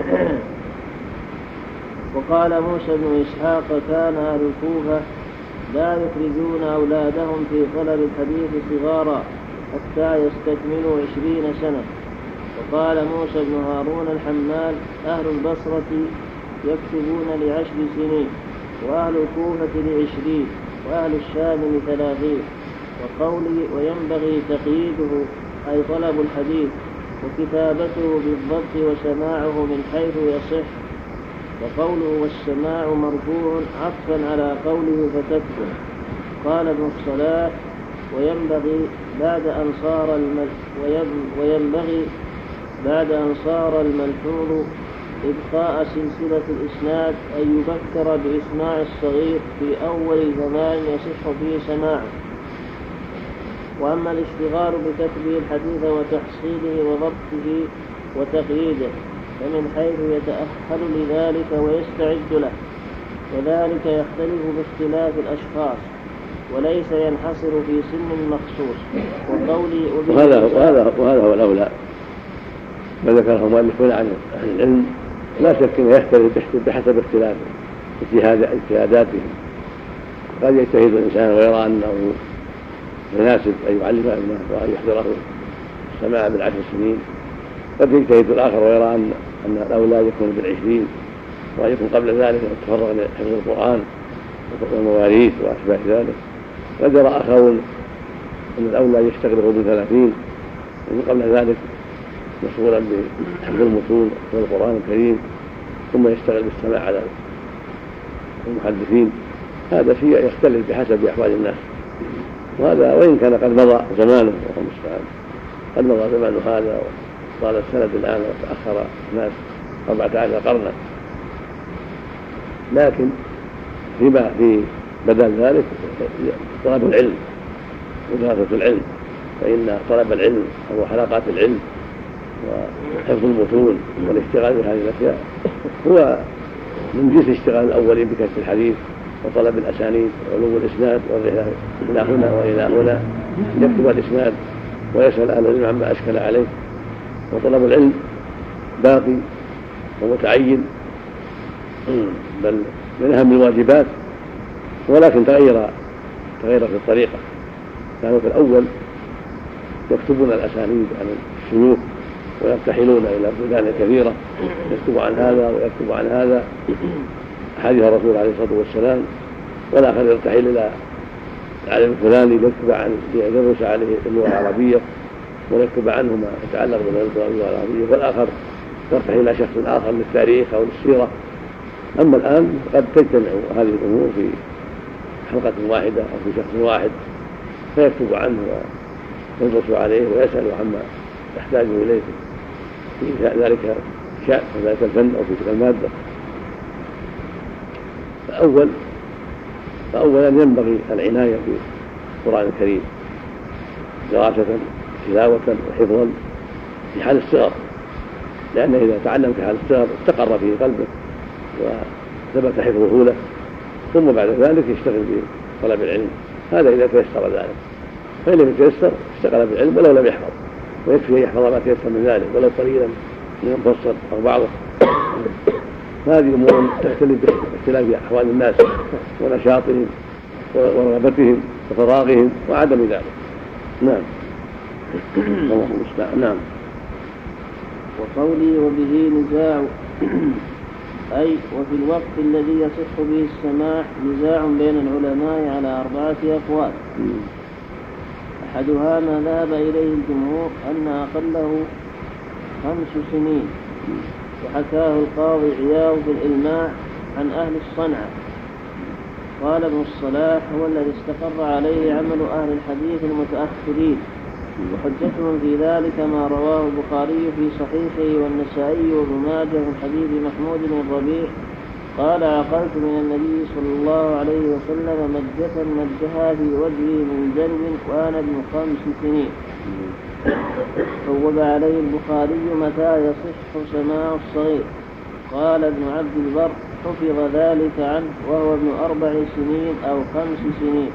وقال موسى بن إسحاق: كان أهل الكوفة لا يخرجون أولادهم في طلب الحديث صغارا حتى يستكملوا عشرين سنة. وقال موسى بن هارون الحمال: أهل البصرة يكتبون لعشر سنين، وأهل الكوفة لعشرين، وأهل الشام لثلاثين. وقولي وينبغي تقييده أي طلب الحديث وكتابته بالضبط وسماعه من حيث يصح. وقوله والسماع مرفوع عطفا على قوله فتكتب. قال ابن الصلاح: وينبغي بعد أن صار المل... وينبغي بعد أن صار الملحوظ إبقاء سلسلة الإسناد أن يبكر بإسماع الصغير في أول زمان يصح فيه سماعه. وأما الاشتغال بكتبه الحديث وتحصيله وضبطه وتقييده فمن حيث يتأهل لذلك ويستعد له، وذلك يختلف باختلاف الأشخاص وليس ينحصر في سن مخصوص. وقولي وهذا وهذا وهذا هو الأولى ما ذكره المؤلفون عن أهل العلم، لا شك أنه يختلف بحسب اختلاف اجتهاداتهم. قد يجتهد الإنسان ويرى أنه مناسب أن يعلم ابنه وأن يحضره السماع بالعشر سنين، قد يجتهد الآخر ويرى أن أن الأولاد يكون بالعشرين وأن يكون قبل ذلك يتفرغ لحفظ القرآن والمواريث وأشباه ذلك. قد يرى آخرون أن الأولاد يشتغله بالثلاثين ومن قبل ذلك مشغولا بحفظ المتون والقرآن الكريم ثم يشتغل بالسماع على المحدثين. هذا شيء يختلف بحسب أحوال الناس، وهذا وإن كان قد مضى زمانه وهو المستعان، قد مضى زمان هذا وطال السند الآن وتأخر الناس أربعة عشر قرنا، لكن فيما في بدل ذلك طلب العلم ودراسة العلم فإن طلب العلم أو حلقات العلم وحفظ المتون والاشتغال بهذه الأشياء هو من جنس اشتغال الأولين بكشف الحديث وطلب الأسانيد وعلوم الإسناد والرحلة إلى هنا وإلى هنا، يكتب الإسناد ويسأل أهل العلم عما أشكل عليه. وطلب العلم باقي ومتعين بل من أهم الواجبات، ولكن تغير تغير في الطريقة. كانوا في الأول يكتبون الأسانيد عن الشيوخ ويرتحلون إلى بلدان كثيرة، يكتب عن هذا ويكتب عن هذا حديث الرسول عليه الصلاة والسلام، والآخر يرتحل إلى العالم الفلاني يكتب عن يدرس عليه اللغة العربية ويكتب عنه ما يتعلق باللغة العربية، والآخر يرتحل إلى شخص آخر للتاريخ أو للسيرة. أما الآن قد تجتمع هذه الأمور في حلقة واحدة أو في شخص واحد فيكتب عنه ويدرس عليه ويسأل عما يحتاج إليه في ذلك الشأن في ذلك الفن أو في تلك المادة. فأول فأولا ينبغي العناية بالقرآن الكريم دراسة تلاوة وحفظا في حال الصغر، لأنه إذا تعلم في حال الصغر استقر في قلبه وثبت حفظه له، ثم بعد ذلك يشتغل بطلب العلم. هذا إذا تيسر ذلك، فإن لم يتيسر اشتغل بالعلم ولو لم يحفظ، ويكفي أن يحفظ ما تيسر من ذلك ولو قليلا من المفصل أو بعضه. هذه أمور تختلف باختلاف أحوال الناس ونشاطهم ورغبتهم وفراغهم وعدم ذلك. نعم. الله المستعان. نعم. وقولي وبه نزاع أي وفي الوقت الذي يصح به السماع نزاع بين العلماء على أربعة أقوال. أحدها ما ذهب إليه الجمهور أن أقله خمس سنين، وحكاه القاضي عياض في الإلماع عن أهل الصنعة. قال ابن الصلاح هو الذي استقر عليه عمل أهل الحديث المتأخرين، وحجتهم في ذلك ما رواه البخاري في صحيحه والنسائي وابن ماجه من حديث محمود بن الربيع قال عقلت من النبي صلى الله عليه وسلم مجة مجها في وجهي من جلب وأنا ابن خمس سنين. فوب عليه البخاري متى يصح سماع الصغير. قال ابن عبد البر حفظ ذلك عنه وهو ابن أربع سنين أو خمس سنين،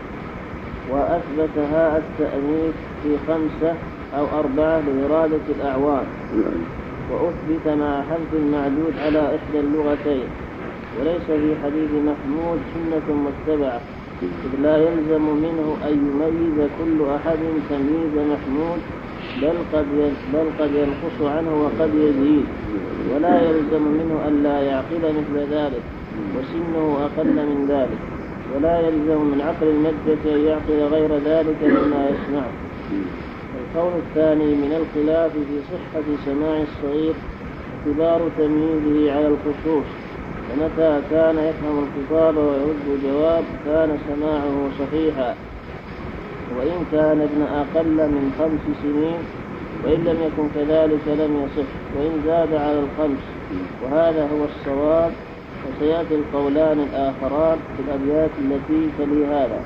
وأثبتها التأنيث في خمسة أو أربعة لإرادة الأعوان، وأثبت مع حذف المعدود على إحدى اللغتين. وليس في حديث محمود سنة متبعة، إذ لا يلزم منه أن يميز كل أحد تمييز محمود، بل قد بل قد ينقص عنه وقد يزيد، ولا يلزم منه أن لا يعقل مثل ذلك وسنه أقل من ذلك، ولا يلزم من عقل المجة أن يعقل غير ذلك مما يسمعه. القول الثاني من الخلاف في صحة سماع الصغير اعتبار تمييزه على الخصوص، فمتى كان يفهم الخطاب ويرد الجواب كان سماعه صحيحا، وإن كان ابن أقل من خمس سنين، وإن لم يكن كذلك لم يصح، وإن زاد على الخمس، وهذا هو الصواب. وسيأتي القولان الآخران في الأبيات التي تلي هذا.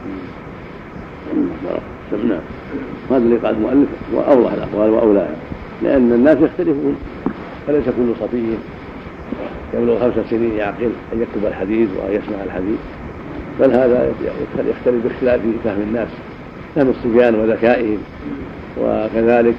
نعم. هذا اللي قال المؤلف وأوضح الأقوال وأولاها، لأن الناس يختلفون، فليس كل صبي يبلغ خمس سنين يعقل أن يكتب الحديث وأن يسمع الحديث، بل هذا يختلف باختلاف فهم الناس، فهم الصبيان وذكائهم، وكذلك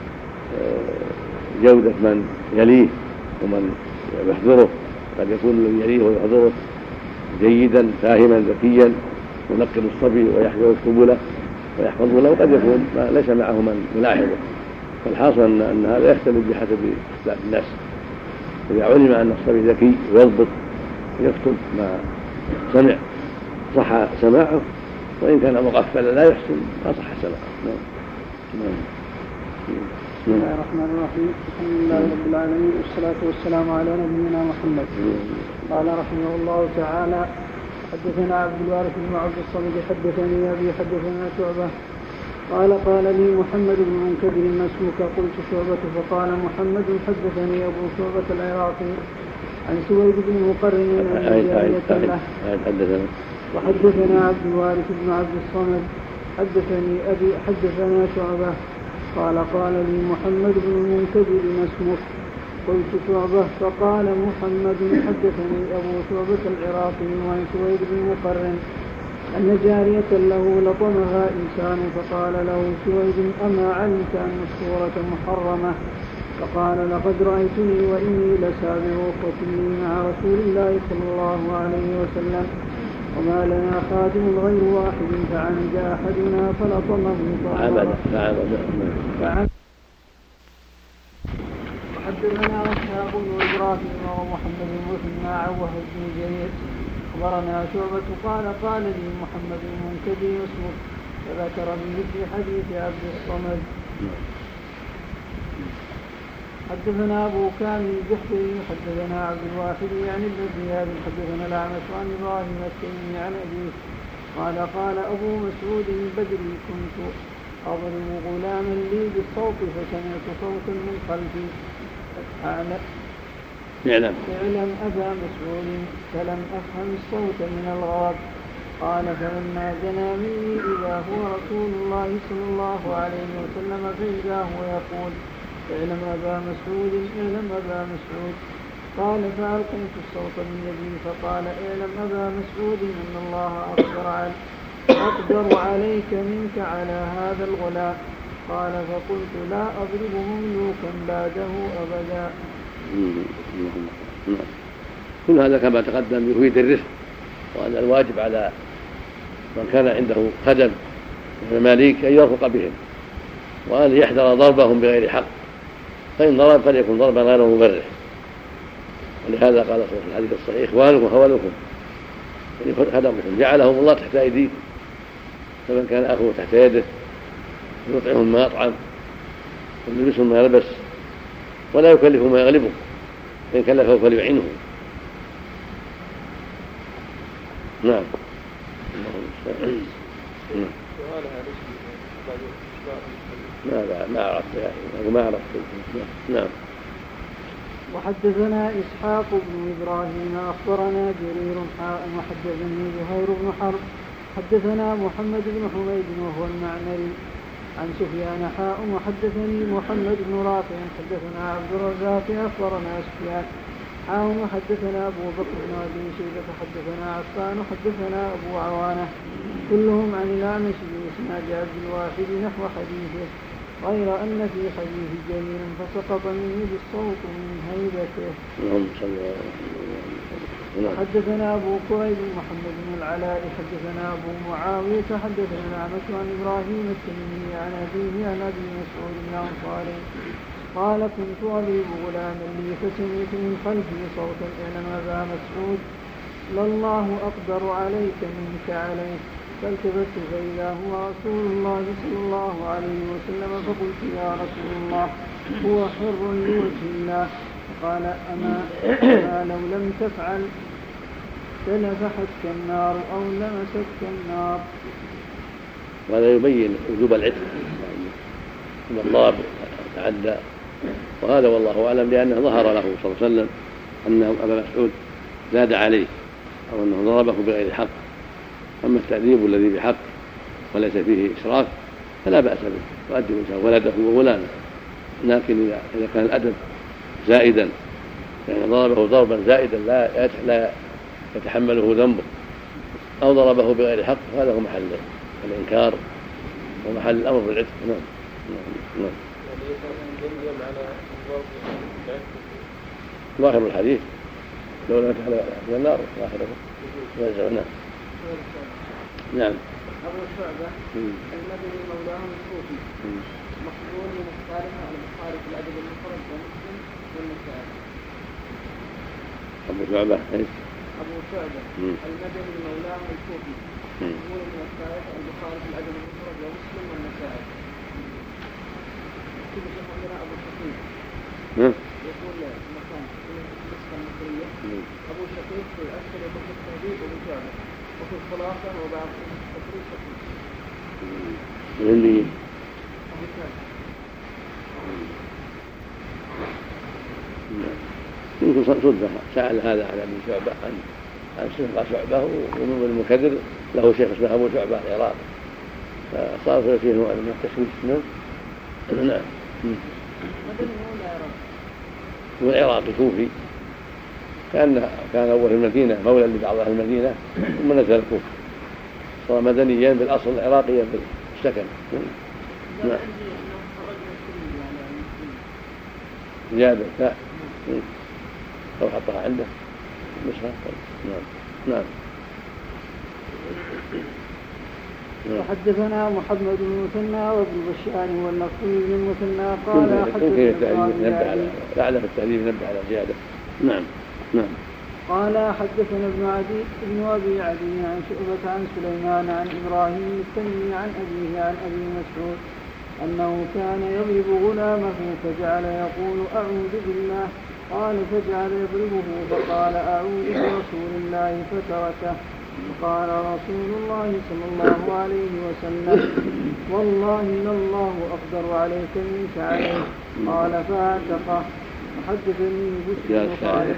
جودة من يليه ومن يحضره. قد يكون الذي يليه ويحضره جيدا فاهما ذكيا ينقل الصبي ويكتب له ويحفظه له، وقد يكون ليس معه من يلاحظه. فالحاصل أن هذا يختلف بحسب اختلاف الناس. إذا علم أن الصبي ذكي ويضبط يكتب ما سمع صح سماعه، وإن كان مغفلا لا يحسن ما صح سماعه. نعم. بسم الله الرحمن الرحيم. الحمد لله رب العالمين، والصلاة والسلام على نبينا محمد. قال رحمه الله تعالى: حدثنا عبد الوارث بن عبد الصمد حدثني أبي حدثنا شعبة قال قال لي محمد بن منكدر مسموك، قلت شعبة، فقال محمد حدثني أبو شعبة العراقي عن سويد بن مقرن عن جارية له. وحدثنا عبد الوارث بن عبد الصمد حدثني أبي حدثنا شعبة قال قال لي محمد بن المنكدر ما اسمك؟ قلت شعبة فقال محمد. حدثني أبو شعبة العراقي عن سويد بن مقرن أن جارية له لطمها إنسان فقال له سويد أما علمت أن الصورة محرمة؟ فقال لقد رأيتني وإني لسابع أخوتي مع رسول الله صلى الله عليه وسلم وما لنا خادم غير واحد فعمد أحدنا فلطمه فعمد فعمد وحدثنا إسحاق بن إبراهيم ومحمد بن مثنى عن وهب بن جرير أخبرنا شعبة قال قال لي محمد بن المنكدر اسمه فذكر بمثل حديث عبد الصمد. حدثنا أبو كامل الجحفري حدثنا عبد الواحد يعني ابن زياد حدثنا الأعمش عن إبراهيم التيمي عن أبيه قال قال أبو مسعود البدري كنت أضرب غلاما لي بالصوت فسمعت صوتا من خلفي اعلم اعلم أبا مسعود فلم أفهم الصوت من الغرب. قال فلما دنا مني إذا هو رسول الله صلى الله عليه وسلم فإذا هو يقول اعلم أبا مسعود اعلم أبا مسعود. قال فألقيت الصوت من يدي فقال اعلم أبا مسعود أن الله أقدر, علي أقدر عليك منك على هذا الغلام. قال فقلت لا أضرب مملوكا بعده أبدا. كل هذا كما تقدم يفيد الرفق وأن الواجب على من كان عنده خدم من المماليك أن يرفق بهم وأن يحذر ضربهم بغير حق فإن ضرب فليكن ضربا غير مبرح. ولهذا قال في الحديث الصحيح إخوانكم خوالكم خدمكم جعلهم الله تحت أيديكم فمن كان أخوه تحت يده يطعمهم ما أطعم ويلبسهم ما يلبس ولا يكلف ما يغلبه إن كلفه فليعنه. نعم. ما ما عرفت يعني ما عرفت. نعم. وحدثنا إسحاق بن إبراهيم أخبرنا جرير حاء وحدثني زهير بن حرب حدثنا محمد بن حميد وهو المعنري عن سفيان حاء وحدثني محمد بن رافع حدثنا عبد الرزاق أخبرنا سفيان حاء وحدثنا أبو بكر بن أبي شيبة حدثنا عفان حدثنا أبو عوانة كلهم عن الأعمش بإسناد عبد الواحد نحو حديثه غير أن في حديث جرير فسقط منه بالصوت من هيبته. حدثنا أبو كريب محمد بن العلاء حدثنا أبو معاوية حدثنا الأعمش عن إبراهيم التيمي عن أبيه عن أبي مسعود الأنصاري قال كنت أضرب غلاما لي فسمعت من خلفي صوتا اعلم أبا مسعود لله أقدر عليك منك عليه. فالتفت فإذا هو رسول الله صلى الله عليه وسلم فقلت يا رسول الله هو حر لوجه الله. قال أما, أما لو لم تفعل فلفحتك النار أو لمستك النار. وهذا يبين وجوب العتق إن الضرب تعدى وهذا والله أعلم لأنه ظهر له صلى الله عليه وسلم أنه أبا مسعود زاد عليه أو أنه ضربه بغير حق. أما التأديب الذي بحق وليس فيه إسراف فلا بأس به يؤدب الإنسان ولده وغلامه لكن إذا كان الأدب زائدا يعني ضربه ضربا زائدا لا لا يتحمله ذنبه أو ضربه بغير حق هذا هو محل الإنكار ومحل الأمر بالعتق. نعم نعم. ظاهر الحديث لو لم تحل في النار ظاهره نعم نعم. أبو شعبة المدني مولاه الصوفي مقبول من الثالث على البخاري في الأدب المفرد ومسلم والنسائي. أبو شعبة إيش؟ أبو شعبة المدني مولاه الصوفي مقبول من الثالث على البخاري في الأدب المفرد ومسلم والنسائي. كل شيء عندنا أبو شقيق يقول مكان في النسخة المصرية أبو شقيق في الأسفل يقول في التهذيب أبو شعبة وفي الخلاصة وبعض التفريق اللي يمكن صدفة سأل هذا عن أبي شعبة عن عن سمع شعبة ومن المكدر له شيخ اسمه أبو شعبة العراقي فصار فيه نوع من التشويش. نعم. نعم. والعراقي كوفي، كان كان أول في المدينة مولى لبعض أهل المدينة ثم نزل الكوفة، صار مدنيا بالأصل عراقيا بالسكن. نعم. زيادة لا لو حطها عنده نسخة. نعم. نعم. وحدثنا محمد بن مثنى وابن بشار والنصر بن المثنى قال حدثنا لعل في التهذيب نبه على زيادة. نعم. نعم. قال حدثنا ابن عدي ابن ابي عدي عن شعبة عن سليمان عن ابراهيم التيمي عن ابيه عن ابي مسعود انه كان يضرب غلامه فجعل يقول اعوذ بالله، قال فجعل يضربه فقال اعوذ برسول الله فتركه. فقال رسول الله صلى الله عليه وسلم والله لله أقدر عليك منك عليه، قال فاعتقه. وحدثني بشر بن خالد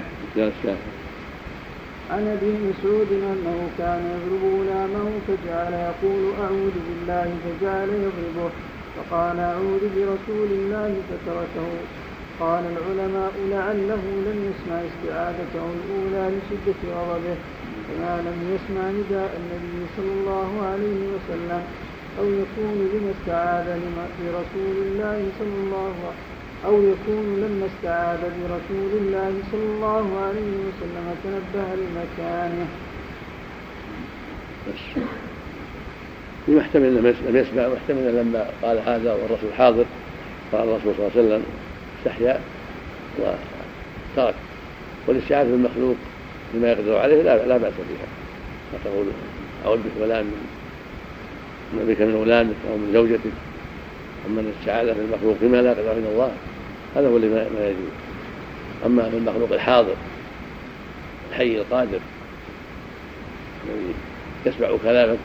عن ابي مسعود انه كان يضرب غلامه فجعل يقول اعوذ بالله فجعل يضربه فقال اعوذ برسول الله فتركه. قال العلماء لعله لم يسمع استعاذته الاولى لشده غضبه كما لم يسمع نداء النبي صلى الله عليه وسلم، أو يكون لما استعاذ برسول الله صلى الله أو يكون لما استعاذ برسول الله صلى الله عليه وسلم تنبه لمكانه. لما احتمل لم يسمع، واحتمل لما قال هذا والرسول حاضر قال الرسول صلى الله عليه وسلم استحيا وترك. والاستعاذة بالمخلوق لما يقدر عليه لا, لا بأس بها، فتقول أعوذ بفلان من بك من أولادك أو من زوجتك. أما الاستعاذة بالمخلوق بما لا يقدر من الله هذا هو اللي ما يجوز. أما في المخلوق الحاضر الحي القادر الذي يسمع كلامك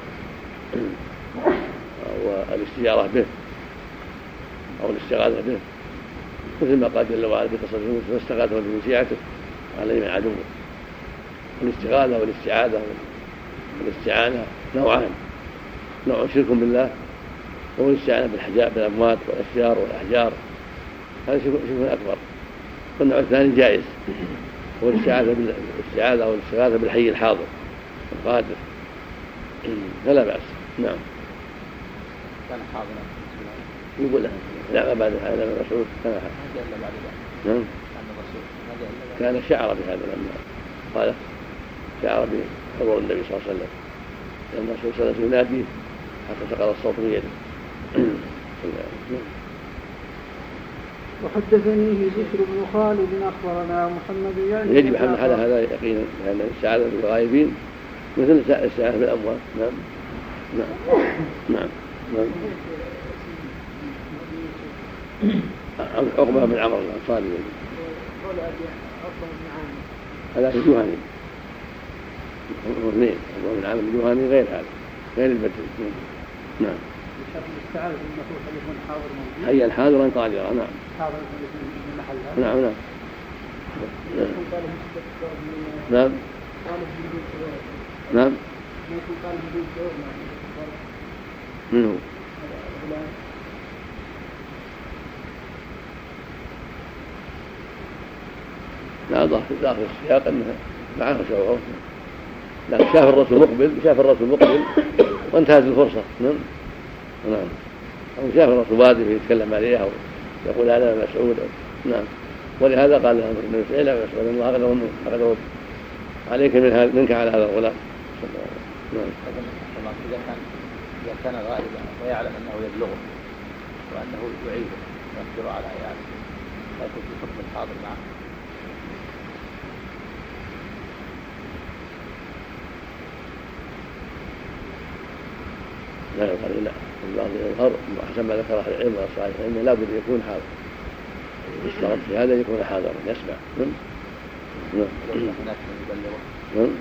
والاستجارة به أو الاستغاثة به، مثل ما قال جل وعلا في قصة موسى فاستغاثه من شيعته عليه من عدوه. الاستغاثة والاستعاذة والاستعانة نوعان، نوع شرك بالله وهو الاستعانة بالحجاب بالأموات والأشجار والأحجار، هذا شرك أكبر. والنوع الثاني جائز هو الاستعاذة بالاستعاذة أو الاستغاثة بالحي الحاضر القادر فلا بأس. نعم. كان حاضرا يقول له لا بعد هذا من مسعود كان حاضرا. نعم. كان شعر بهذا لما قال شعر بحضور النبي صلى الله عليه وسلم لأن الرسول صلى الله عليه وسلم يناديه حتى سقط الصوت من يده. وحدثنيه بشر بن خالد أخبرنا محمد يعني يجب أن على هذا يقينا لأن الاستعاذة بالغائبين مثل الاستعاذة بالأموات. نعم. نعم. نعم. نعم. عقبة بن عمرو الأنصاري هذا في جهني اثنين عقبة بن عمرو الجهني غير هذا غير البدري. نعم. الاستعاذة بالمخلوق أن يكون حاضر موجود حيا حاضرا قادرا. نعم. حاضر في محل. نعم. نعم. نعم. نعم. منه لا ظاهر داخل السياق أنها معه شعور، لكن شاف الرسول مقبل شاف الرسول مقبل وانتهت الفرصة. نعم. نعم. أو شاف الرسول واقف يتكلم عليها ويقول هذا مسعود. نعم. ولهذا قال له النبي صلى الله عليه وسلم الله أقدر أقدر عليك من منك على هذا الغلام. نعم. إذا كان إذا كان غالبا ويعلم أنه يبلغه وأنه يعيده ويقدر على عياله لا يكون في حكم الحاضر معه. لا يقال لا البعض يظهر حسب ما ذكر اهل العلم والصالحين انه لا بد يكون حاضر، يشترط في هذا يكون حاضرا يسمع. نعم. هناك من يبلغه. نعم.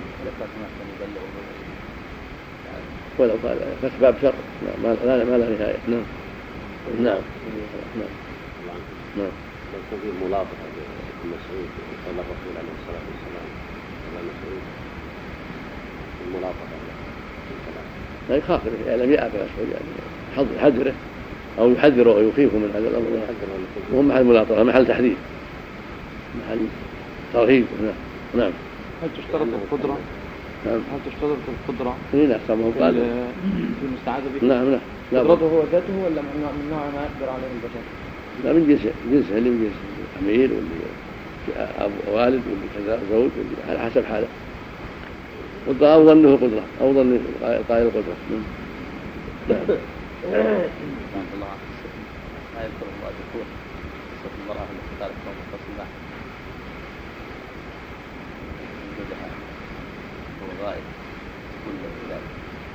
ولو قال فاسباب شر ما لا ما لا نهايه. نعم. نعم. نعم. نعم. يكون في ملاطفه للمسعود قال الرسول عليه الصلاه والسلام على مسعود الملاطفه لا يخاف لم يأبى مسعود يعني حذره أو يحذره ويخيفه من هذا الأمر، وهو محل ملاطفة، محل تحذير، محل ترهيب. نعم. هل تشترط القدرة؟ نعم. هل تشترط القدرة؟ إيه لا سماه قال في المستعاذ به. نعم نعم. قدرته هو ذاته ولا من نوع ما يقدر عليه البشر؟ لا من جنسه، جنسه اللي من جنسه أمير واللي أب والد واللي كذا زوج واللي على حسب حاله. والأفضل أنه قدرة، أفضل قائل القدرة. نعم. رحمه الله ما يذكر الله ذكور قصة المرأة التي قالت قوم التصبح زوجها هو غائب كل ذلك.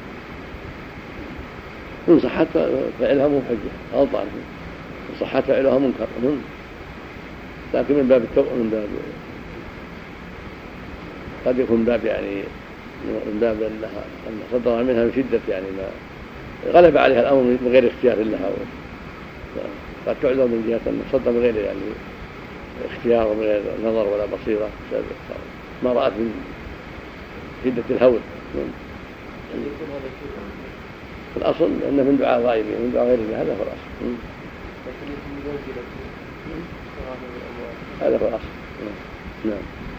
إن صحت فعلها مو حجة غلطان، إن صحت فعلها منكر، لكن من باب التوبة، من باب قد يكون من باب يعني من باب أنها أن صدرها منها من شدة يعني ما غلب عليها الأمر من غير اختيار لها، قد تعذر من جهة أن صدر من غير يعني اختيار ومن غير نظر ولا بصيرة، ما رأت من شدة الهول. الأصل أنه من دعاء غائبين، من دعاء غير الله، هذا هو الأصل. هذا هو الأصل. نعم.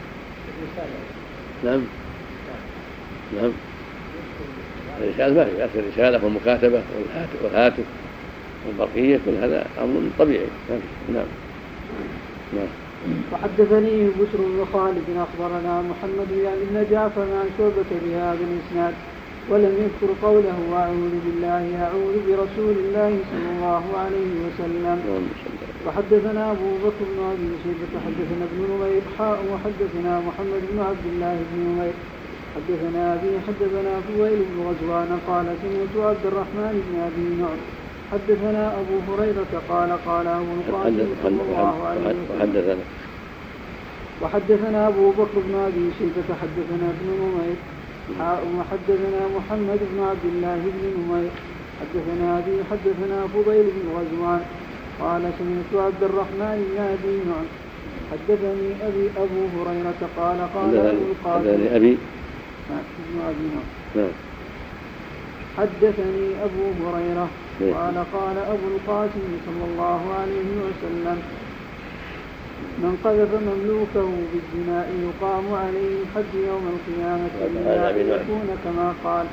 نعم. نعم. الرسالة ما في أكثر الرسالة والمكاتبة والهاتف والبرقية، كل هذا أمر طبيعي. نعم. نعم. وحدثني بشر بن خالد أخبرنا محمد يعني بن جعفر عن شعبة بهذا الإسناد ولم يذكر قوله أعوذ بالله أعوذ برسول الله صلى الله عليه وسلم. وحدثنا أبو بكر بن أبي شيبة حدثنا ابن نمير حاء وحدثنا محمد بن عبد الله بن نمير حدثنا أبي حدثنا فويل بن غزوان قال سمعت عبد الرحمن بن أبي نعم حدثنا أبو هريرة قال قال أبو القاسم صلى الله عليه وسلم. وحدثنا أبو بكر بن أبي شيبة حدثنا ابن نمير وحدثنا محمد بن عبد الله بن نمير حدثنا أبي حدثنا فضيل بن غزوان قال سمعت عبد الرحمن بن أبي نعم حدثني أبي أبو هريرة قال قال أبو القاسم أبي ابن أبي نعم حدثني أبو هريرة قال قال أبو القاسم صلى الله عليه وسلم من قذف مملوكه بالزنا يقام عليه الحد يوم القيامة إلا أن يكون كما قال.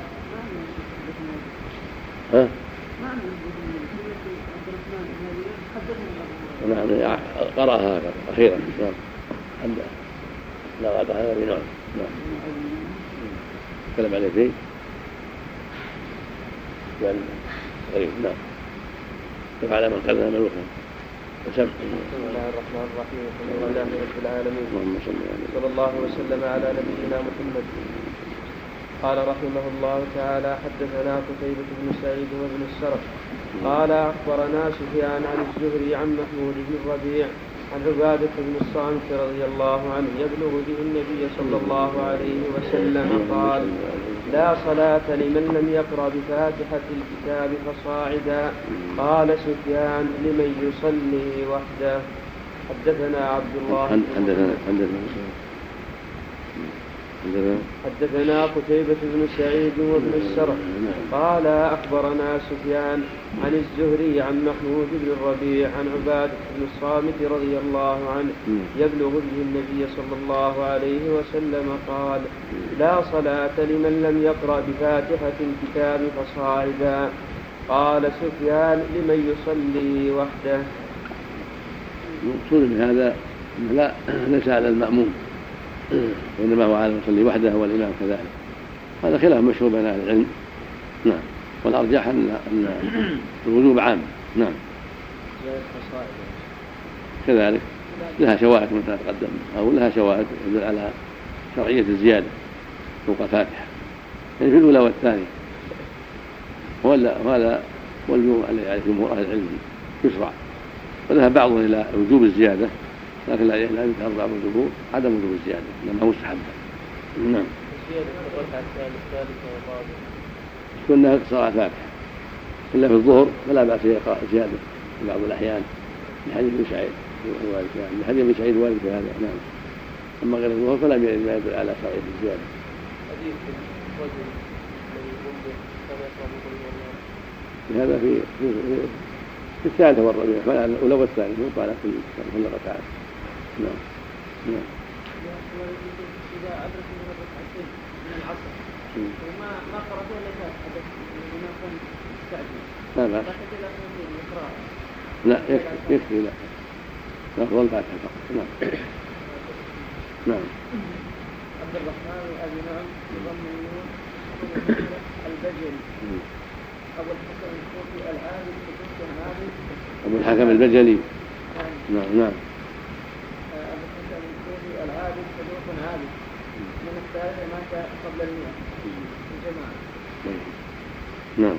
ها؟ نعم قرأها أخيرا. نعم. لا بعد هذا بنوع. نعم. تكلم عليه فيه. يعني غريب. نعم. فعلى من قذف مملوكه. بسم الله الرحمن الرحيم. الحمد لله رب العالمين صلى الله وسلم على نبينا محمد. قال رحمه الله تعالى حدثنا قتيبة بن سعيد وابن السرح قال أخبرنا سفيان عن الزهري عن محمود بن الربيع عن عبادة بن الصامت رضي الله عنه يبلغ به النبي صلى الله عليه وسلم قال لا صلاة لمن لم يقرأ بفاتحة الكتاب فصاعدا. قال سفيان لمن يصلي وحده. حدثنا عبد الله حدثنا قتيبة بن سعيد وابن السرح قال أخبرنا سفيان عن الزهري عن محمود بن الربيع عن عبادة بن الصامت رضي الله عنه يبلغ به النبي صلى الله عليه وسلم قال لا صلاة لمن لم يقرأ بفاتحة الكتاب فصاعدا. قال سفيان لمن يصلي وحده. المقصود بهذا لا ليس على المأموم وإنما هو على المصلي وحده والإمام كذلك. هذا خلاف مشهور بين أهل العلم. نعم. والأرجح أن الوجوب عام. نعم. كذلك لها شواهد مثل تقدم أو لها شواهد تدل على شرعية الزيادة فوق الفاتحة يعني في الأولى والثانية. وهذا والجمهور عليه جمهور أهل العلم يشرع، وذهب بعضهم إلى وجوب الزيادة، لكن لا يذهب بعض الجمهور عدم وجوب الزيادة إنما هو مستحب. نعم. كنا صلاة فاتحة إلا في الظهر فلا بأس يقرأ زيادة في بعض الأحيان لحديث ابن سعيد ووالد في لحديث ابن سعيد ووالد في هذا. نعم. أما غير الظهر فلا يدل على شرعية الزيادة. هذا في في في الثالثة والرابعة فلا الأولى والثانية مو على كل كل ركعة. نعم نعم. إذا أدرك من الركعتين من العصر وما ما قرأته إلا فاتحة ما كان مستعجل. لا بأس. لا يكفي يكفي لا. نقرأ الفاتحة فقط. نعم. نعم. عبد الرحمن أبي نعم ضم النون البجل أبو الحسن الكوفي العابد صدوق عابد. أبو الحكم البجلي. نعم نعم. أبو الحسن الكوفي العابد صدوق عابد من الثالث مات قبل المئة الجماعة. نعم.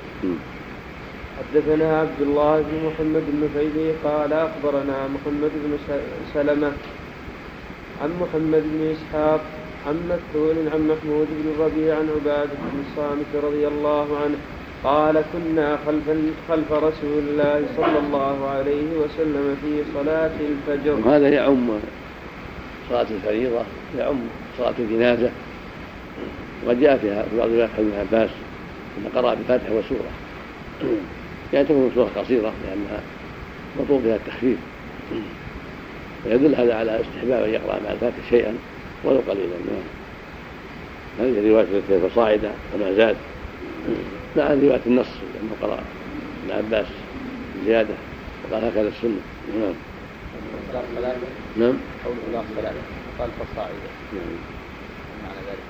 حدثنا عبد الله بن محمد بن فيلي قال أخبرنا محمد بن سلمة عن محمد بن إسحاق عن مكحول عن محمود بن الربيع عن عبادة بن الصامت رضي الله عنه قال كنا خلف, خلف رسول الله صلى الله عليه وسلم في صلاة الفجر. وهذا يعم صلاة الفريضة يعم صلاة الجنازة وقد جاء فيها في بعض الروايات عن ابن عباس أن قرأ بفاتحة وسورة يعني تكون سورة قصيرة لأنها مطلوب بها التخفيف ويدل هذا على استحباب أن يقرأ مع الفاتحة شيئا ولو قليلا. هذه رواية التي فصاعدة وما زاد مع رواية النص لأنه قرأ ابن عباس زيادة وقال هكذا السنة. نعم نعم قول الله ثلاثة قال فصاعدة معنى ذلك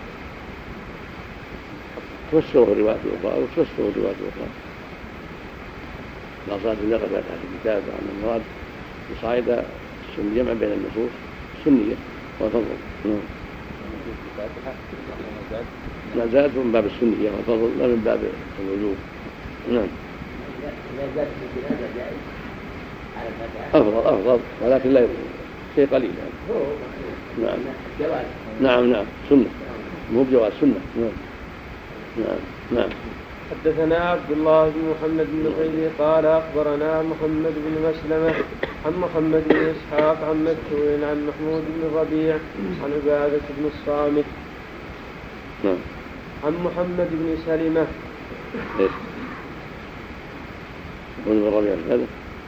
تفسره الروايات الأخرى وتفسره الروايات الأخرى لا صلاة إلا قد فاتحة الكتاب عن المراد فصاعدة جمع بين النصوص سنية وفضل. نعم ما زاد من باب السنية والفضل لا من باب الوجوب. نعم أفضل أفضل ولكن لا يكون شيء قليل يعني. نعم نعم نعم سنة مو بجواز سنة. نعم نعم نعم. حدثنا عبد الله بن محمد بن نفيل قال أخبرنا محمد بن مسلمة عن محمد بن إسحاق عن مكحول عن محمود بن الربيع عن عبادة بن الصامت نعم. عن محمد بن سلمة ايش؟ بن الربيع هذا.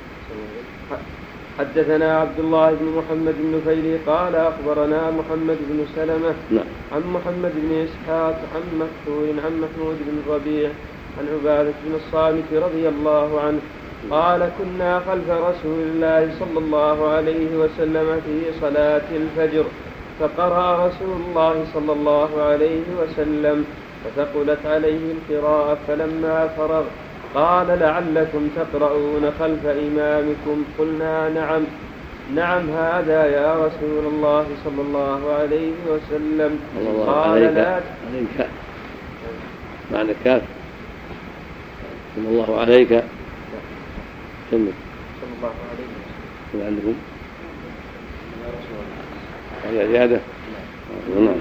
حدثنا عبد الله بن محمد بن نفيل قال أخبرنا محمد بن سلمة نعم. عن محمد بن إسحاق عن مكحول عن محمود بن الربيع عن عبادة بن الصامت رضي الله عنه قال كنا خلف رسول الله صلى الله عليه وسلم في صلاة الفجر فقرأ رسول الله صلى الله عليه وسلم فثقلت عليه القراءة فلما فرغ قال لعلكم تقرؤون خلف إمامكم قلنا نعم نعم هذا يا رسول الله صلى الله عليه وسلم قال لا عليك معنى الكاف صلى الله عليك سنة صلى الله عليه وسلم عندكم هذه زيادة. نعم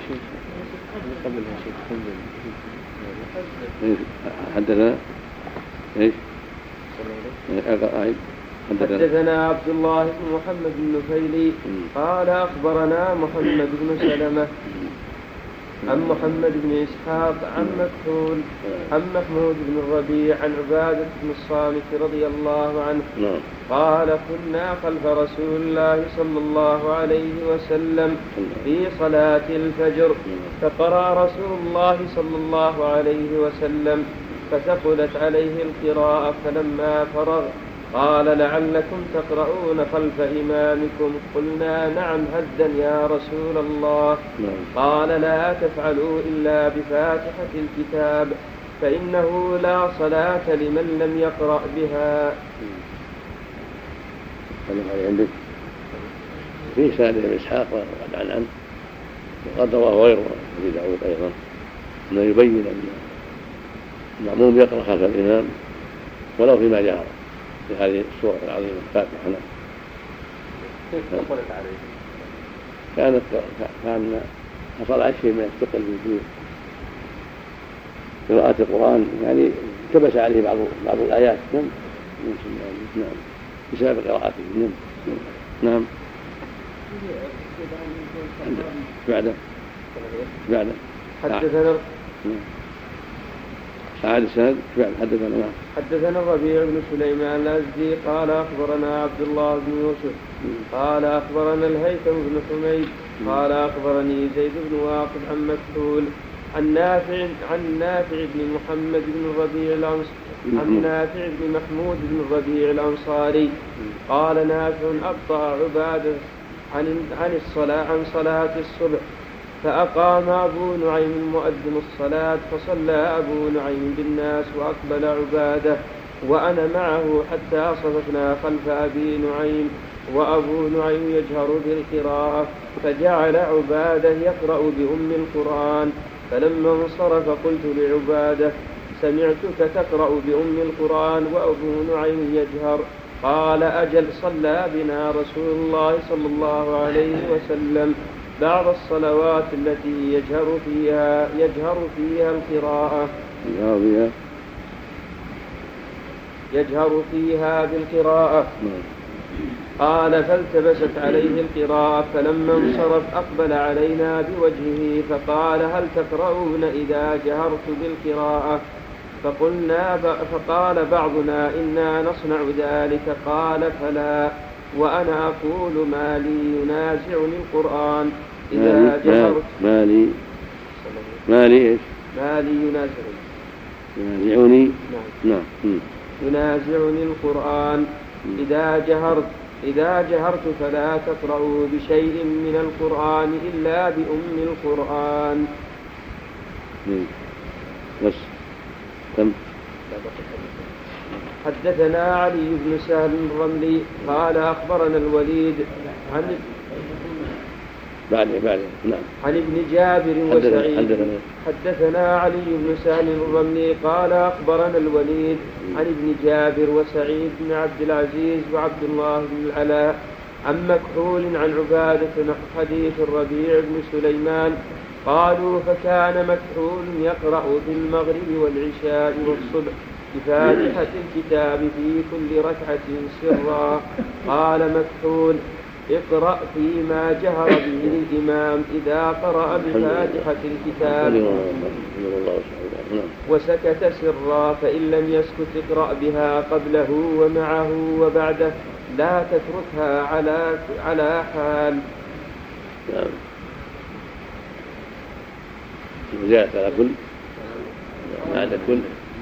حدثنا ايش؟ حدثنا عبد الله بن محمد بن نفيل قال أخبرنا محمد بن سلمة عن محمد بن إسحاق عن مكحول عن محمود بن الربيع عن عبادة بن الصامت رضي الله عنه قال كنا خلف رسول الله صلى الله عليه وسلم في صلاة الفجر فقرأ رسول الله صلى الله عليه وسلم فثقلت عليه القراءة فلما فرغ قال لعلكم تقرؤون خلف إمامكم قلنا نعم هدا يا رسول الله قال لا تفعلوا إلا بفاتحة الكتاب فإنه لا صلاة لمن لم يقرأ بها. عندك في سند بن إسحاق وقد عن عنه وقد رواه غيره أبي داود أيضا أنه يبين أن المأموم يقرأ خلف الإمام ولو فيما جهر في هذه السورة العظيمة الفاتحة. كيف تقولت عليه؟ كانت كان حصل على شيء من الثقل في قراءة القرآن يعني التبس عليه بعض بعض الآيات. نعم نعم بسبب قراءته. نعم نعم بعد بعد حدثنا أعاد السند. حدثنا معه. حدثنا الربيع بن سليمان الأزدي قال أخبرنا عبد الله بن يوسف قال أخبرنا الهيثم بن حميد قال أخبرني زيد بن واقد عن مكحول عن نافع عن نافع بن محمد بن الربيع الأنصاري عن نافع بن محمود بن الربيع الأنصاري قال نافع أبطأ عبادة عن عن الصلاة عن صلاة الصبح فأقام أبو نعيم مؤذن الصلاة فصلى أبو نعيم بالناس وأقبل عبادة وأنا معه حتى صففنا خلف أبي نعيم وأبو نعيم يجهر بالقراءة فجعل عبادة يقرأ بأم القرآن فلما انصرف قلت لعبادة سمعتك تقرأ بأم القرآن وأبو نعيم يجهر قال أجل صلى بنا رسول الله صلى الله عليه وسلم بعض الصلوات التي يجهر فيها يجهر فيها القراءة يجهر فيها بالقراءة. قال فالتبست عليه القراءة فلما انصرف أقبل علينا بوجهه فقال هل تقرؤون إذا جهرت بالقراءة؟ فقلنا فقال بعضنا إنا نصنع ذلك قال فلا وأنا أقول ما لي ينازعني القرآن إذا جهرت ما لي ما لي إيش ما لي ينازعني ينازعني نعم نعم ينازعني القرآن إذا جهرت إذا جهرت فلا تقرأوا بشيء من القرآن إلا بأم القرآن. بس كم حدثنا علي بن سهل الرملي قال أخبرنا الوليد عن بعد بعد نعم عن ابن جابر وسعيد حدثنا, حدثنا علي بن سهل الرملي قال أخبرنا الوليد عن ابن جابر وسعيد بن عبد العزيز وعبد الله بن العلاء عن مكحول عن عبادة نحو حديث الربيع بن سليمان قالوا فكان مكحول يقرأ في المغرب والعشاء والصبح بفاتحة الكتاب في كل ركعة سرا. قال مكحول اقرأ فيما جهر به الإمام إذا قرأ بفاتحة الكتاب وسكت سرا فإن لم يسكت اقرأ بها قبله ومعه وبعده لا تتركها على على حال. جاءت على كل بعد كل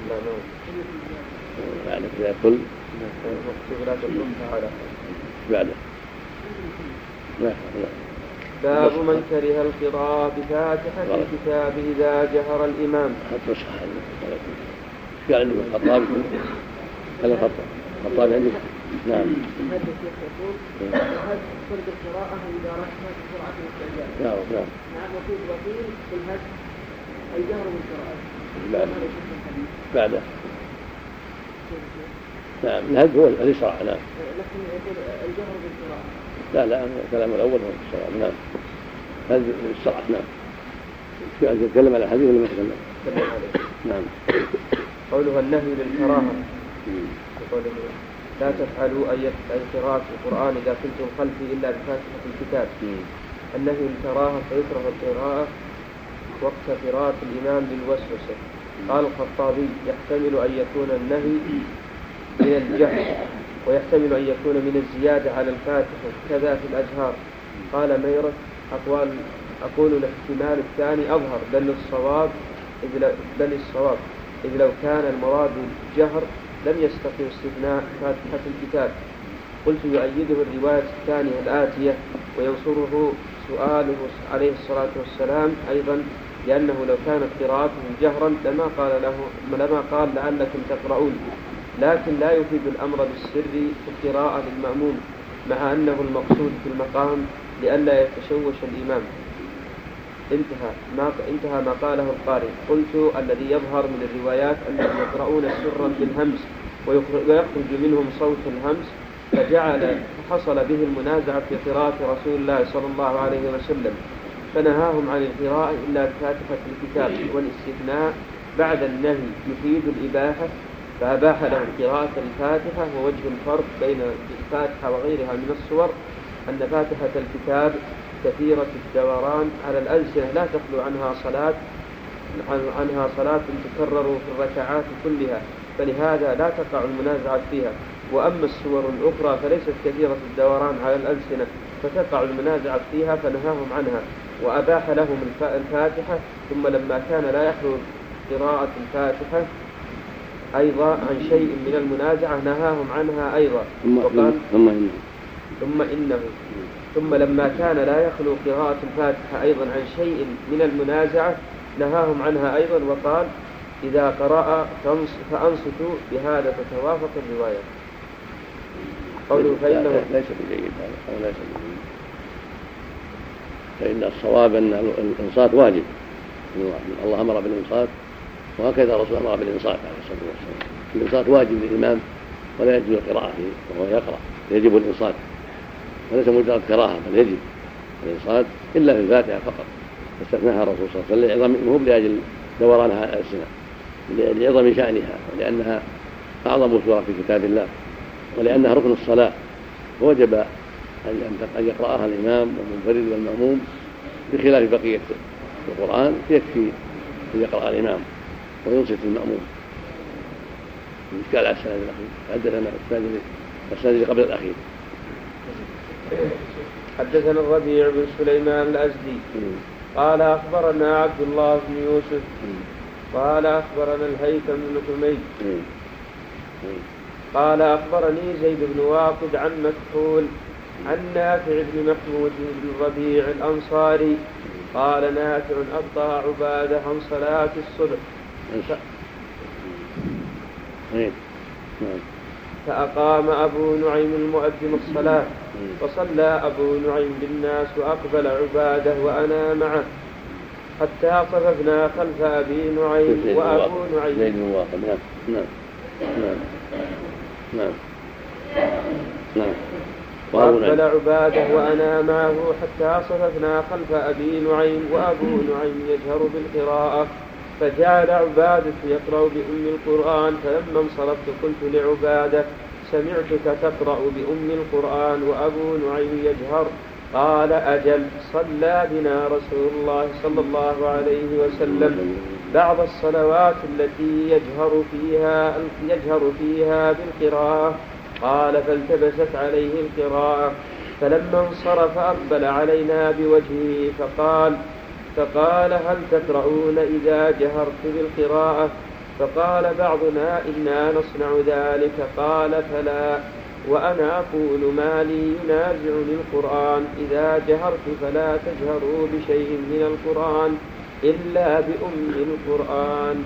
بعد كل بعد باب من كره القراءة بفاتحة الكتاب إذا جهر الإمام. حتى صح قال عندك الخطاب هذا الخطاب الخطاب عندك نعم. هذا الشيخ يقول هل فرد القراءة إذا رحمت بسرعة الاستعجال؟ نعم نعم. نعم وفي الوكيل في الهج الجهر بالقراءة. بعد بعده نعم الهج هو الإسراع نعم. لكن يقول الجهر بالقراءة. لا لا الكلام الأول هو الإسراع نعم. هذا الإسراع نعم. يتكلم على الحديث ولا ما يتكلم؟ نعم. قوله النهي للكراهة يقول لا تفعلوا أي قراءة القرآن إذا كنتم خلفي إلا بفاتحة الكتاب. النهي للكراهة فيكره القراءة وقت قراءة الإمام بالوسوسة. قال الخطابي يحتمل أن يكون النهي من الجهل ويحتمل أن يكون من الزيادة على الفاتحة كذا في الأجهار. قال ميرة أقوال أقول الاحتمال الثاني أظهر بل الصواب بل الصواب إذ لو كان المراد الجهر لم يستقم استثناء فاتحة الكتاب. قلت يؤيده الرواية الثانية الآتية وينصره سؤاله عليه الصلاة والسلام أيضا لأنه لو كانت قراءته جهرا لما قال له لما قال لعلكم تقرؤون، لكن لا يفيد الأمر بالسر في القراءة للمأموم مع أنه المقصود في المقام لئلا يتشوش الإمام. انتهى ما انتهى ما قاله القارئ. قلت الذي يظهر من الروايات أنهم يقرؤون سرا بالهمس ويخرج منهم صوت الهمس فجعل فحصل به المنازعة في قراءة رسول الله صلى الله عليه وسلم فنهاهم عن القراءة إلا بفاتحة الكتاب، والاستثناء بعد النهي يفيد الإباحة فأباح لهم قراءة الفاتحة. ووجه الفرق بين الفاتحة وغيرها من الصور أن فاتحة الكتاب كثيرة الدوران على الألسنة لا تخلو عنها صلاة عنها صلاة تكرر في الركعات كلها، فلهذا لا تقع المنازعة فيها. وأما السور الأخرى فليست كثيرة الدوران على الألسنة فتقع المنازعة فيها فنهاهم عنها، وأباح لهم الفاتحة. ثم لما كان لا يخلو قراءة الفاتحة أيضا عن شيء من المنازعة نهاهم عنها أيضا، وقال ثم إنه ثم إنه ثم لما كان لا يخلو قراءة الفاتحة أيضا عن شيء من المنازعة نهاهم عنها أيضا، وقال إذا قرأ فأنصتوا، بهذا تتوافق الرواية. قوله فإنه ليس بجيد هذا ليس بجيد، فإن الصواب أن الإنصات واجب، الله أمر بالإنصات وهكذا الرسول أمر بالإنصات عليه الصلاة والسلام. الإنصات واجب للإمام ولا يجوز القراءة فيه وهو يقرأ، يجب الإنصات وليس مجرد كراهة، بل يجب الإنصات إلا في الفاتحة فقط استثناها الرسول صلى الله عليه وسلم، مو لأجل دورانها الألسنة، لعظم شأنها ولأنها أعظم سورة في كتاب الله ولأنها ركن الصلاة، ووجب أن يقرأها الإمام والمنفرد والمأموم بخلاف بقية القرآن، يكفي أن يقرأ الإمام وينصت المأموم. قال على السند الأخير حدثنا السند قبل الأخير. حدثنا الربيع بن سليمان الأزدي قال أخبرنا عبد الله بن يوسف قال أخبرنا الهيثم بن حميد قال أخبرني زيد بن واقد عن مكحول عن نافع بن محمود بن الربيع الأنصاري قال نافع أبطأ عبادة عن صلاة الصبح فأقام أبو نعيم المؤذن الصلاة فصلى أبو نعيم بالناس وأقبل عبادة وأنا معه حتى صففنا خلف أبي نعيم وأبو نعيم زيد بن واقد. نعم نعم نعم نعم وأقبل عبادة وأنا معه حتى صففنا خلف أبي نعيم وأبو نعيم يجهر بالقراءة، فجعل عبادة يقرأ بأم القرآن، فلما انصرفت قلت لعبادة سمعتك تقرأ بأم القرآن وأبو نعيم يجهر، قال أجل، صلى بنا رسول الله صلى الله عليه وسلم بعض الصلوات التي يجهر فيها يجهر فيها بالقراءة، قال فالتبست عليه القراءة، فلما انصرف أقبل علينا بوجهه فقال فقال هل تقرؤون إذا جهرت بالقراءة؟ فقال بعضنا إنا نصنع ذلك، قال فلا، وأنا أقول ما لي ينازعني القرآن، إذا جهرت فلا تجهروا بشيء من القرآن إلا بأم القرآن.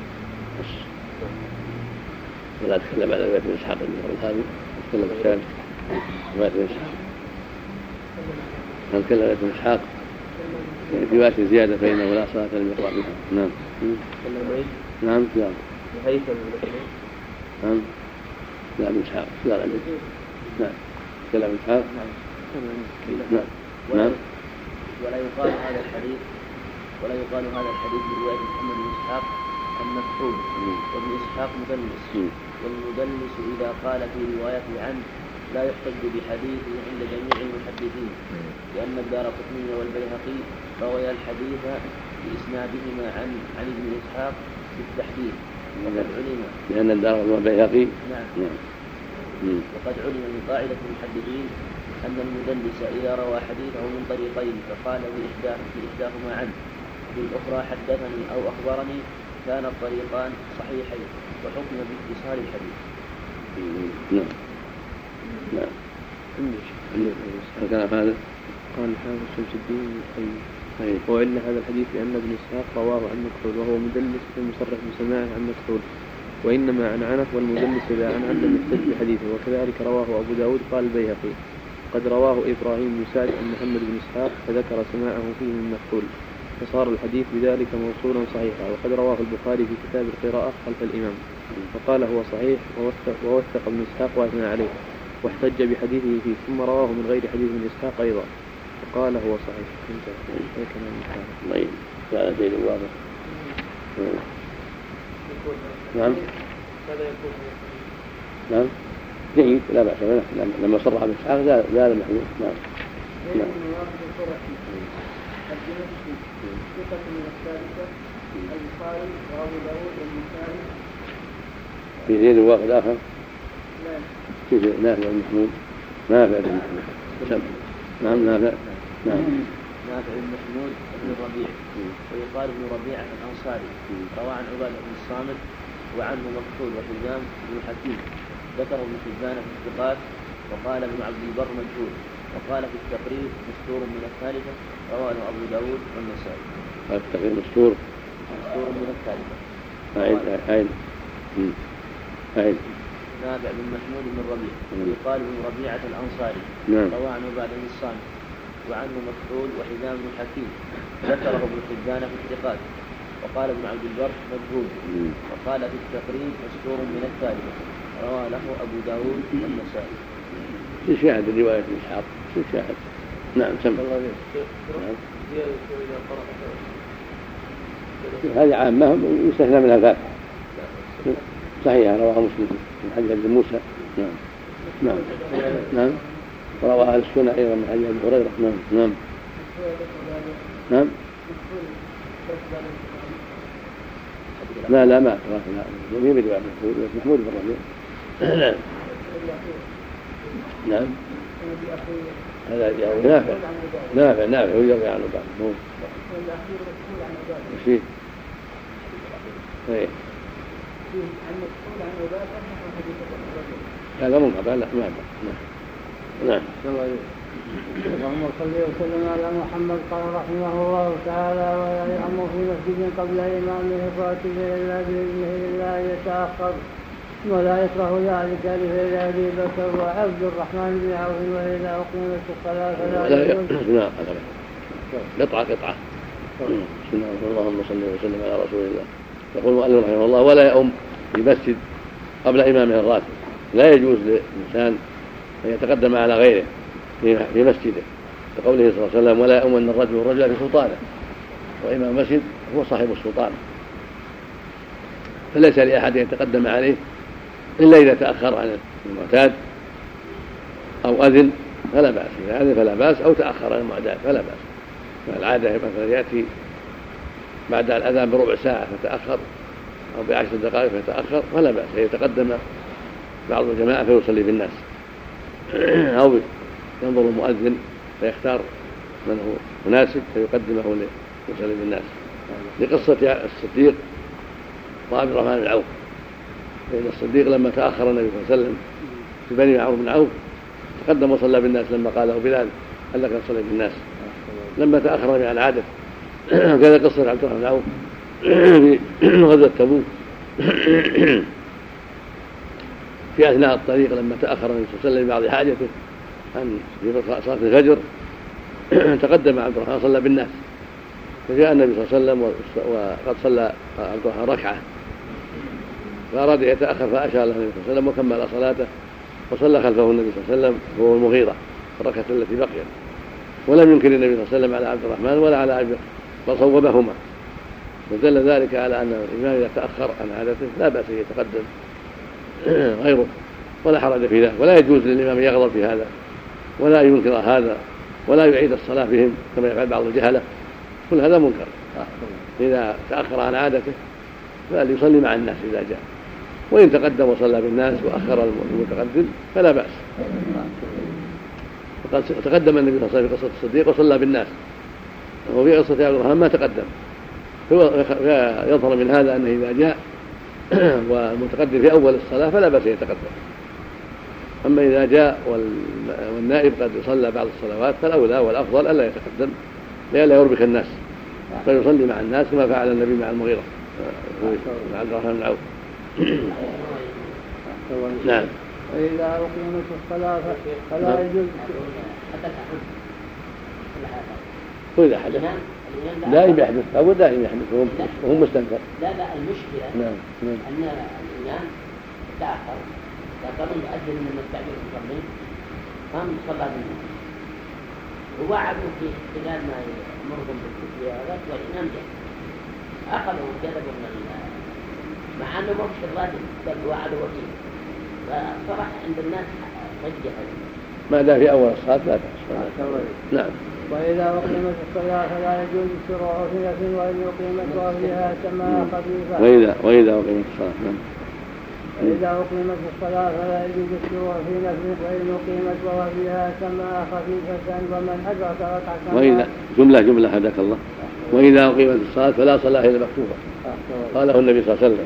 ولا تكلم على رواية ابن إسحاق هذه، تكلم الشام رواية ابن إسحاق، من كلم ابن إسحاق في رواية زيادة فإنه لا صلاة لم يقرأ بها. نعم نعم نعم نعم لا ابن إسحاق لا لا نعم كلام ابن إسحاق نعم نعم ولا يقال هذا الحديث ولا يقال هذا الحديث برواية محمد بن إسحاق المفعول، وابن إسحاق مدلس، والمدلس إذا قال في رواية عن لا يحتج بحديثه عند جميع المحدثين، لأن الدارقطني والبيهقي رويا الحديث بإسنادهما عن عن ابن إسحاق بالتحديد، وقد علم لأن الدارقطني والبيهقي نعم وقد علم من قاعدة المحدثين أن المدلس إذا روى حديثه من طريقين فقال بإحداهما عنه بالأخرى حدثني أو أخبرني كان الطريقان صحيحين وحكم باتصال الحديث. نعم نعم كان هذا قال حافظ شمس الدين القيم وإلا هذا الحديث لأن ابن إسحاق رواه عن مكحول وهو مدلس المصرح بسماعه عن مكحول، وإنما عن عنف والمدلس إذا عن عن لم يحتج بحديثه، وكذلك رواه أبو داود قال البيهقي قد رواه إبراهيم بن سعد عن محمد بن إسحاق فذكر سماعه فيه من مكحول، فصار الحديث بذلك موصولا صحيحا. وقد رواه البخاري في كتاب القراءة خلف الإمام فقال هو صحيح ووثق ابن إسحاق وأثنى عليه واحتج بحديثه فيه، ثم رواه من غير حديث ابن إسحاق أيضا فقال هو صحيح. طيب هذا شيء واضح. نعم نعم جيد لا بأس به، لما صرح ابن إسحاق زال المحمود. نعم نعم البخاري وأبو داود والنسائي. في زيد واحد آخر. لا. كيف نافع بن محمود؟ نافع بن محمود. نعم نافع. نعم. نافع بن محمود بن الربيع ويقال ابن ربيعة الأنصاري روى عن عبادة بن الصامت وعنه مكحول وحزام بن حكيم ذكر ابن حبان في الثقات وقال ابن عبد البر مجهول وقال في التقريب مستور من الثالثة رواه أبو داود والنسائي. التقريب مستور مستور من الثالثة. أعيد أعيد أعيد. نافع بن محمود بن الربيع ويقال ابن ربيعة الأنصاري روى عن عبادة بن الصامت وعنه مكحول وحزام بن حكيم ذكره ابن حبان في الثقات وقال ابن عبد البر مجهول وقال في التقريب مستور من الثالثة رواه له أبو داود والنسائي. في شاهد رواية إسحاق في شاهد. نعم سمع. هذه عامة يستثنى منها الفاتحة. صحيح رواه مسلم من حديث ابن موسى. نعم نعم نعم رواه أهل السنة أيضا من حديث أبي هريرة. نعم نعم نعم لا لا ما أكره لا مين بدو محمود محمود بن ربيع. نعم نعم هذا نافع نافع نافع ويروي عنه بعض مو شيء ايه هذا منقطع لا ما نعم. اللهم صل وسلم على محمد. قال رحمه الله تعالى ولا يأمر في مسجد قبل إمامه فاتب إلا بإذنه إلا أن يتأخر ولا يكره ذلك لفعل أبي بكر وعبد الرحمن بن عوف وإذا أقيمت الصلاة فلا يؤمن. قطعة قطعة. بسم الله اللهم صل وسلم على رسول الله. يقول المؤلف رحمه الله ولا يؤم في مسجد قبل إمامه الراتب. لا يجوز للإنسان أن يتقدم على غيره في مسجده لقوله صلى الله عليه وسلم ولا يؤمن الرجل الرجل في سلطانه وإمام المسجد هو صاحب السلطان فليس لأحد يتقدم عليه إلا إذا تأخر عن المعتاد أو أذن فلا بأس إذا أذن فلا بأس أو تأخر عن المعتاد فلا بأس. فالعادة مثلا يأتي بعد الأذان بربع ساعة فتأخر أو بعشر دقائق فتأخر فلا بأس يتقدم بعض الجماعة فيصلي بالناس أو ينظر المؤذن فيختار من هو مناسب فيقدمه ليصلي بالناس. لقصة الصديق وعبد الرحمن بن عوف فإن الصديق لما تأخر النبي صلى الله عليه وسلم في بني عمرو بن عوف تقدم وصلى بالناس لما قال له بلال هل لك تصلي بالناس لما تأخر من العادة. كذا قصة عبد الرحمن بن عوف في غزوة تبوك في أثناء الطريق لما تأخر النبي صلى الله عليه وسلم بعض حاجته عن في صلاة الفجر تقدم عبد الرحمن صلى بالناس فجاء النبي صلى الله عليه وسلم وقد صلى عبد الرحمن ركعة فأراد يتأخر فأشار له النبي صلى الله عليه وسلم وكمل صلاته وصلى خلفه النبي صلى الله عليه وسلم وهو المغيرة الركعة التي بقيت ولم ينكر النبي صلى الله عليه وسلم على عبد الرحمن ولا على أبي بل صوبهما ودل ذلك على أن الإمام إذا تأخر عن عادته لا بأس أن يتقدم غيره ولا حرج في ذلك ولا يجوز للإمام يغضب في هذا ولا ينكر هذا ولا يعيد الصلاة بهم كما يفعل بعض الجهلة كل هذا منكر. إذا تأخر عن عادته فليصلي مع الناس إذا جاء وإن تقدم وصلى بالناس وأخر المتقدم فلا بأس. وقد تقدم النبي صلى الله عليه وسلم في قصة الصديق وصلى بالناس وفي قصة عبد الرحمن ما تقدم يظهر من هذا أنه إذا جاء والمتقدم في أول الصلاة فلا بأس يتقدم. أما إذا جاء والنائب قد صلى بعض الصلوات فالأولى والأفضل ألا يتقدم لئلا يربك الناس فيصلي مع الناس كما فعل النبي مع المغيرة مع عبد الرحمن بن عوف. نعم. وإذا أقيمت الصلاة فلا يجوز وإذا حدث دائم يحدث أو دائم يحدث وهم مستنكر. لا لا المشكلة نعم. نعم. أن الإمام تأخر فقام يؤذن من المستعجل يصلي قام صلى بالناس ووعدوا في خلال ما يمرهم بالتسبيحات والإمام جاء أخذوا وجذبوا من مع أنه مش الراجل بل وعدوا فيه فصراحة عند الناس رجح ما دام في أول الصلاة لا بأس. نعم. وإذا أقيمت الصلاة فلا يجوز الشروع في نفس وإن أقيمت وأهلها سماها خفيفة. وإذا وإذا أقيمت الصلاة. نعم. وإذا أقيمت الصلاة فلا يجوز الشروع في نفس وإن أقيمت وأهلها سماها خفيفة. ومن أدرك ركعة وإذا جملة جملة هداك الله. وإذا أقيمت الصلاة فلا صلاة إلا مكتوبة. قاله النبي صلى الله عليه وسلم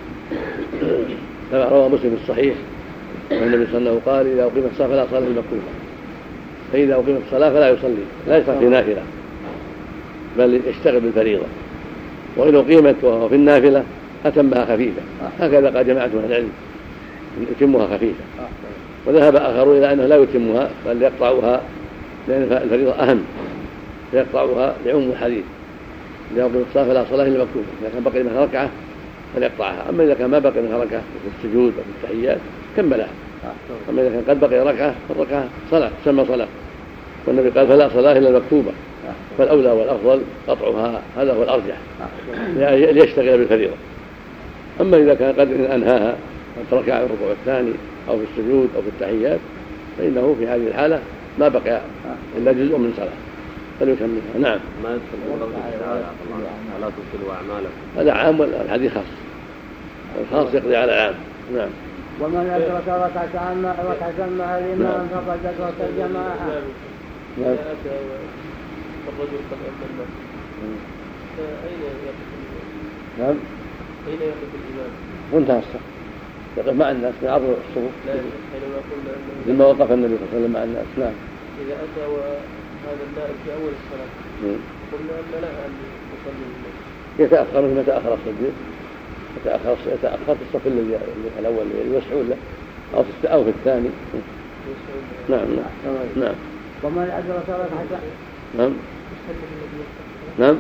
كما روى مسلم الصحيح النبي صلى الله عليه وسلم قال إذا أقيمت الصلاة فلا صلاة إلا مكتوبة. فإذا أقيمت الصلاة فلا يصلي لا يصلي في نافلة بل يشتغل بالفريضة. وإن أقيمت وهو في النافلة أتمها خفيفة. هكذا قال جماعة من العلم يتمها خفيفة. وذهب آخرون إلى أنه لا يتمها بل يقطعها لأن الفريضة أهم فيقطعها لعموم الحديث. إذا أقيمت الصلاة فلا صلاة إلا مكتوبة. إذا كان بقي منها ركعة فليقطعها. أما إذا كان ما بقي منها ركعة في السجود أو في التحيات كملها. أما إذا كان قد بقي ركعة فالركعة صلاة تسمى صلاة. والنبي قال فلا صلاة إلا المكتوبة. فالأولى والأفضل قطعها هذا هو الأرجح ليشتغل بالفريضة. أما إذا كان قد أنهاها ركع في الركوع الثاني أو في السجود أو في التحيات فإنه في هذه الحالة ما بقي إلا جزء من صلاة فليكملها. نعم. ما يدخل قول تعالى ولا تبطلوا أعمالكم. هذا عام والحديث خاص. الخاص يقضي على العام. نعم. ومن أدرك ركعة ركعة مع الإمام فقد أدرك الجماعة. نعم. الرجل قد أمن الناس فأين يقف الإمام؟ نعم. أين يقف الإمام؟ منتهى الصف يقف مع الناس من عرض الصفوف. لا حينما قلنا أنه لما وقف النبي صلى الله عليه وسلم مع الناس. نعم. إذا أتى وهذا النائب في أول الصلاة قلنا أن لا أن يصلي الناس يتأخر مثل ما تأخر الصديق يتأخر يتأخر في الصف الذي الأول يسعون له أو في أو في الثاني. نعم. نعم. نعم. ومن أدرك ركعة نعم. نعم.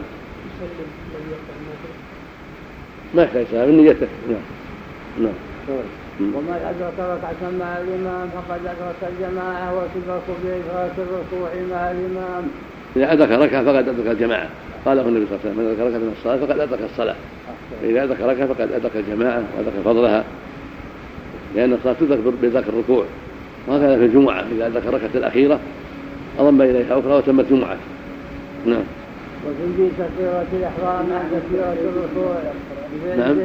ما يحتاج سلام من نيته. نعم. نعم. ومن أدرك ركعة مع الإمام فقد أدرك الجماعة وسبق بإدراك الركوع مع الإمام. إذا أدرك ركعة فقد أدرك الجماعة. قاله النبي صلى الله عليه وسلم من أدرك ركعة من الصلاة فقد أدرك الصلاة. إذا أدرك ركعة فقد أدرك الجماعة وأدرك فضلها لأن الصلاة تدرك بإدراك الركوع. وهكذا في الجمعة إذا أدرك الركعة الأخيرة أضم إليها أخرى وتمت جمعة. نعم. وفي تكبيرة الإحرام عند تكبيرة الركوع. نعم.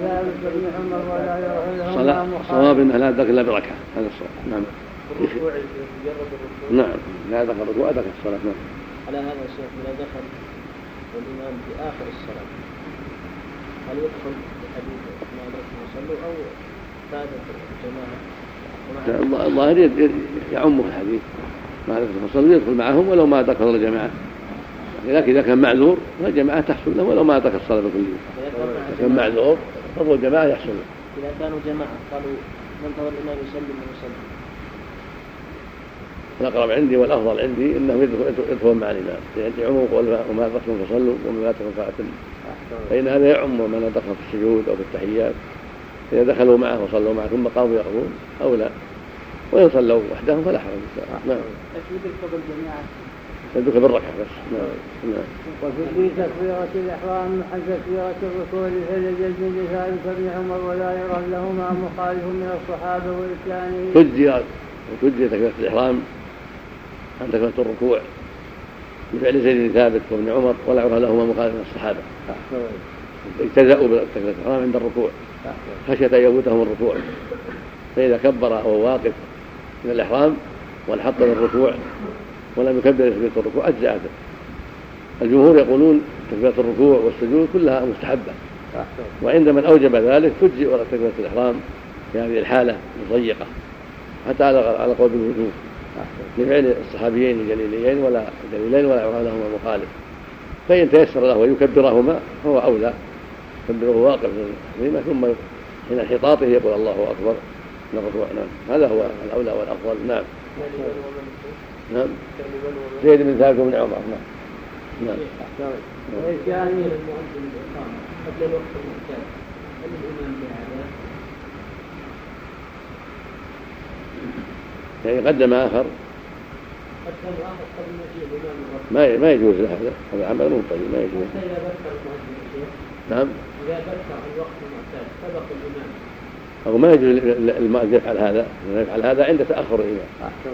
صلاة صواب إنها لا أدرك إلا بركعة هذا الصواب. نعم. نعم. لا أدرك الركوع أدرك الصلاة. نعم. على هذا الشيخ إذا دخل والإمام في آخر الصلاة هل يدخل بحديث ما أدركنا صلوا أو فاتت الجماعة؟ الظاهر يعمه الحديث ما أدركنا صلوا يدخل معهم ولو ما أدرك الجماعة. لكن إذا كان معذور فالجماعة تحصل له ولو ما أدرك الصلاة بالكلية. إذا كان معذور فضل الجماعة يحصل له. إذا كانوا جماعة قالوا منتظر الإمام يسلم ويسلم. الأقرب عندي والأفضل عندي إنهم يدخلون مع الإمام يعني عموم قول وما أدركتم فصلوا وما أدركتم فأتموا. فإن هذا يعم من أدرك في السجود أو في التحيات إذا دخلوا معه وصلوا معه ثم قاموا يقضون أو لا وإن صلوا وحدهم فلا حرج. نعم. يدرك بالركعة بس. نعم. نعم. وفي تكبيرة الإحرام عن تكبيرة الركوع فلجلد لذلك ابن عمر ولا يرى لهما مخالف من الصحابة وإسلامه. تجزي تجزي تكبيرة الإحرام عن تكبيرة الركوع بفعل زيد بن ثابت وابن عمر ولا يرى لهما مخالف من الصحابة. اجتزأوا بتكبيرة الإحرام عند الركوع خشية أن يفوتهم الركوع. فإذا كبر وهو واقف من الإحرام وانحط للركوع ولم يكبر تكبيرة الركوع أجزأته. الجمهور يقولون تكبيرة الركوع والسجود كلها مستحبة وعند من أوجب ذلك تجزئ ولا تكبيرة الإحرام في هذه الحالة الضيقة حتى على قول الوجوب لفعل الصحابيين الجليلين ولا الجليلين ولا يرى لهما مخالف. فإن تيسر له ويكبرهما فهو أولى يكبره واقف من ثم حين انحطاطه يقول الله أكبر من الركوع. نعم. هذا هو الأولى والأفضل. نعم. نعم. زيد بن ثابت بن عمر. نعم. نعم. وإسلامه قبل الوقت المعتاد هل الإمام بهذا؟ يعني قدم آخر قدم آخر قبل مجيء الإمام ما ما يجوز له هذا هذا عمل مو طيب ما يجوز. إذا بكر المؤذن نعم. إذا بكر الوقت المعتاد سبق الإمام أو ما يجوز المؤذن يفعل هذا، يفعل هذا عند تأخر الإمام.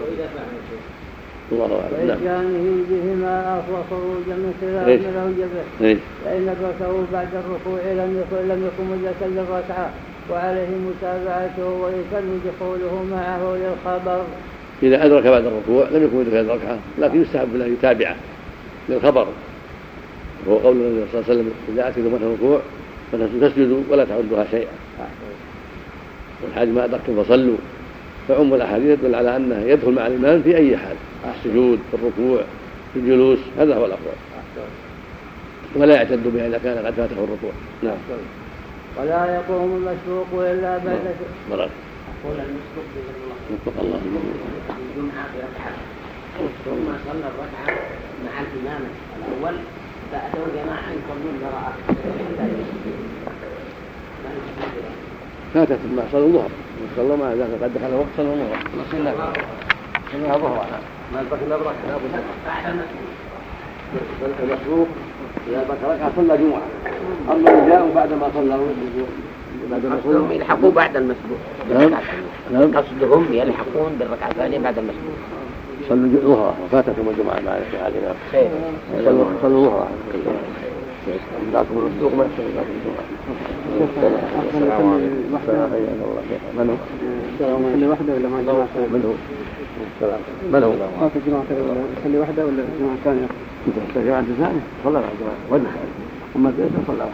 الله أعلم. نعم. وإتيانه بهما أخوة خروجا من خلاف له جبه، فإن أدركه بعد الركوع لم يكن لم يكن مدركا للركعة، وعليه متابعته ويسن دخوله معه للخبر. إذا أدرك بعد الركوع لم يكن مدركا للركعة، لكن يستحب له يتابعه للخبر، وهو قول النبي صلى الله عليه وسلم: إذا أتيتم من الركوع فلتسجدوا ولا تعدوها شيئا. والحاج ما أدركتم فصلوا. فعم الأحاديث تدل على أنه يدخل مع الإمام في أي حال، في السجود، في الركوع، في الجلوس، هذا هو الأفضل، ولا يعتد بها إذا كان قد فاته الركوع. نعم. ولا يقوم المسبوق إلا بعد مرات. أقول المسبوق وفق الله الجمعة بركعة ثم صلى الركعة مع الإمام الأول فأتوا جماعة يصلون وراءه فاتت مع صلى الظهر، صلى ما ذاك قد دخل وقت صلى الظهر، صلى صلى الظهر ما البقي إلا بركعة. المسبوق إذا بقي ركعة صلى جمعة، أما اللي جاءوا بعد ما صلى بعد ما صلوا يلحقوا بعد المسبوق. نعم. قصدهم يلحقون بالركعة الثانية بعد المسبوق. صلوا الظهر وفاتتهم الجمعة مع الإمام. صلوا صلوا الظهر. لكن المسبوق ما يصلي بعد الجمعة. السلام عليكم. من هو؟ يصلي وحده ولا مع جماعة ثانية؟ من هو؟ السلام. من هو؟ ما في جماعة ثانية، يصلي وحده ولا جماعة ثانية؟ إذا جماعة ثانية صلى مع الجماعة وجب عليه، أما الثالثة صلى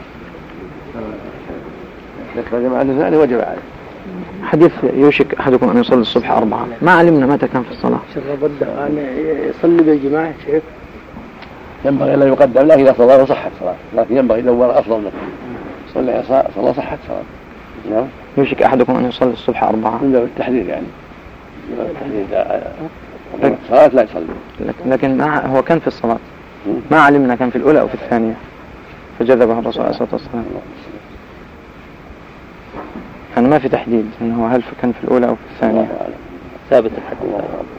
يكفى جماعة ثانية وجب عليه. حديث يوشك أحدكم أن يصلي الصبح أربعة، ما علمنا متى كان في الصلاة. شرب الدعاء أن يصلي بالجماعة شيخ. ينبغي لا يقدم له إذا صلى وصحت صلاة، لكن ينبغي لو ورى أفضل منه صلى صلى صحت صلاة. نعم. يوشك أحدكم أن يصلي الصبح أربعة من باب التحذير يعني، من باب التحذير صلاة لا يصلي. لكن هو كان في الصلاة ما علمنا كان في الأولى أو في الثانية فجذبه الرسول عليه الصلاة والسلام. يعني ما في تحديد أنه هل كان في الأولى أو في الثانية. ثابت الحديث.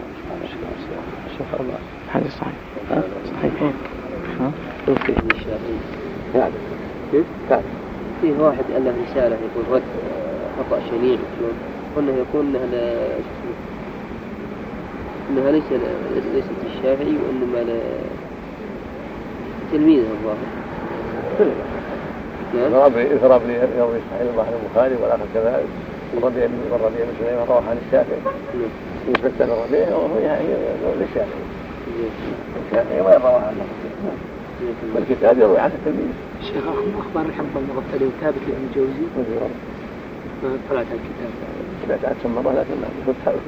حديث صحيح. صحيح. توفي ابن الشافعي. نعم. كيف؟ فيه واحد قال له رسالة يقول رد خطأ شنيع قلنا يكون إنها إنها ليس ليست الشافعي وإنما تلميذه الظاهر. يضرب لي يروي صحيح البخاري والآخر كذلك، والربيع والربيع بن سليمان رواه عن الشافعي. يثبت له الربيع وهو يعني للشافعي. الشافعي وين رواه عنه؟ والكتاب يروي عن التلميذ. شيخ أخبار الحمد المغفلة وثابت لابن الجوزي. ما طلعت الكتاب. سمعت عن ثم مرة لكن ما كنت ثابت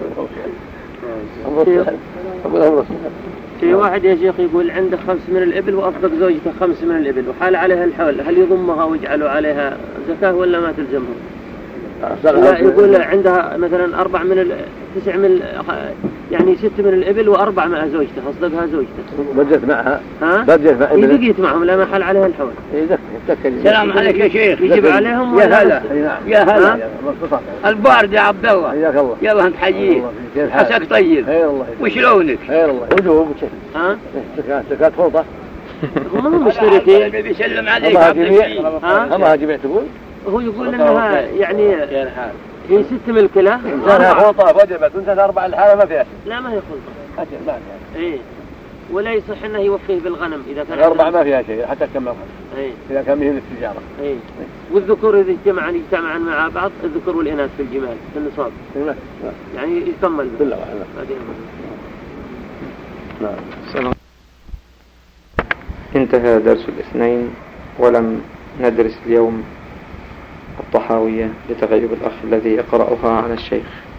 بالأمر. في واحد يا شيخ يقول عنده خمس من الإبل وأصدق زوجته خمس من الإبل وحال عليها الحول، هل يضمها ويجعلوا عليها زكاة ولا ما تلزمهم؟ لا يقول عندها مثلا أربع من تسع من يعني ست من الإبل وأربع مع زوجته أصدقها زوجته. بدت معها. ها؟ بدت معها. إيه بقيت معهم لا ما حال عليها الحول. السلام عليك يا شيخ. يجب عليهم. يا هلا. يا هلا. البارد يا عبد الله. حياك الله. يلا انت حييك. عساك طيب. خير الله. وش لونك؟ خير الله. وجهه بشكل. ها؟ سكات سكات فوضى. هم هم مشتركين. بيسلم عليك. ها؟ ما جميع تقول. هو يقول انها يعني هي ست ملك له. إنسانها خلطة وجبت وإنسان أربع الحالة ما فيها. لا ما هي خلطة. أجل ما فيها. إيه. ولا يصح أنه يوفيه بالغنم إذا كان. الأربع ما فيها شيء حتى كم ما فيها. إيه. إذا كان مهم التجارة. إيه. والذكور إذا اجتمعا يجتمعا مع بعض الذكور والإناث في الجمال في النصاب. إيه. يعني يكمل. بالله نعم. انتهى درس الاثنين ولم ندرس اليوم الطحاوية لتغيب الأخ الذي يقرأها على الشيخ.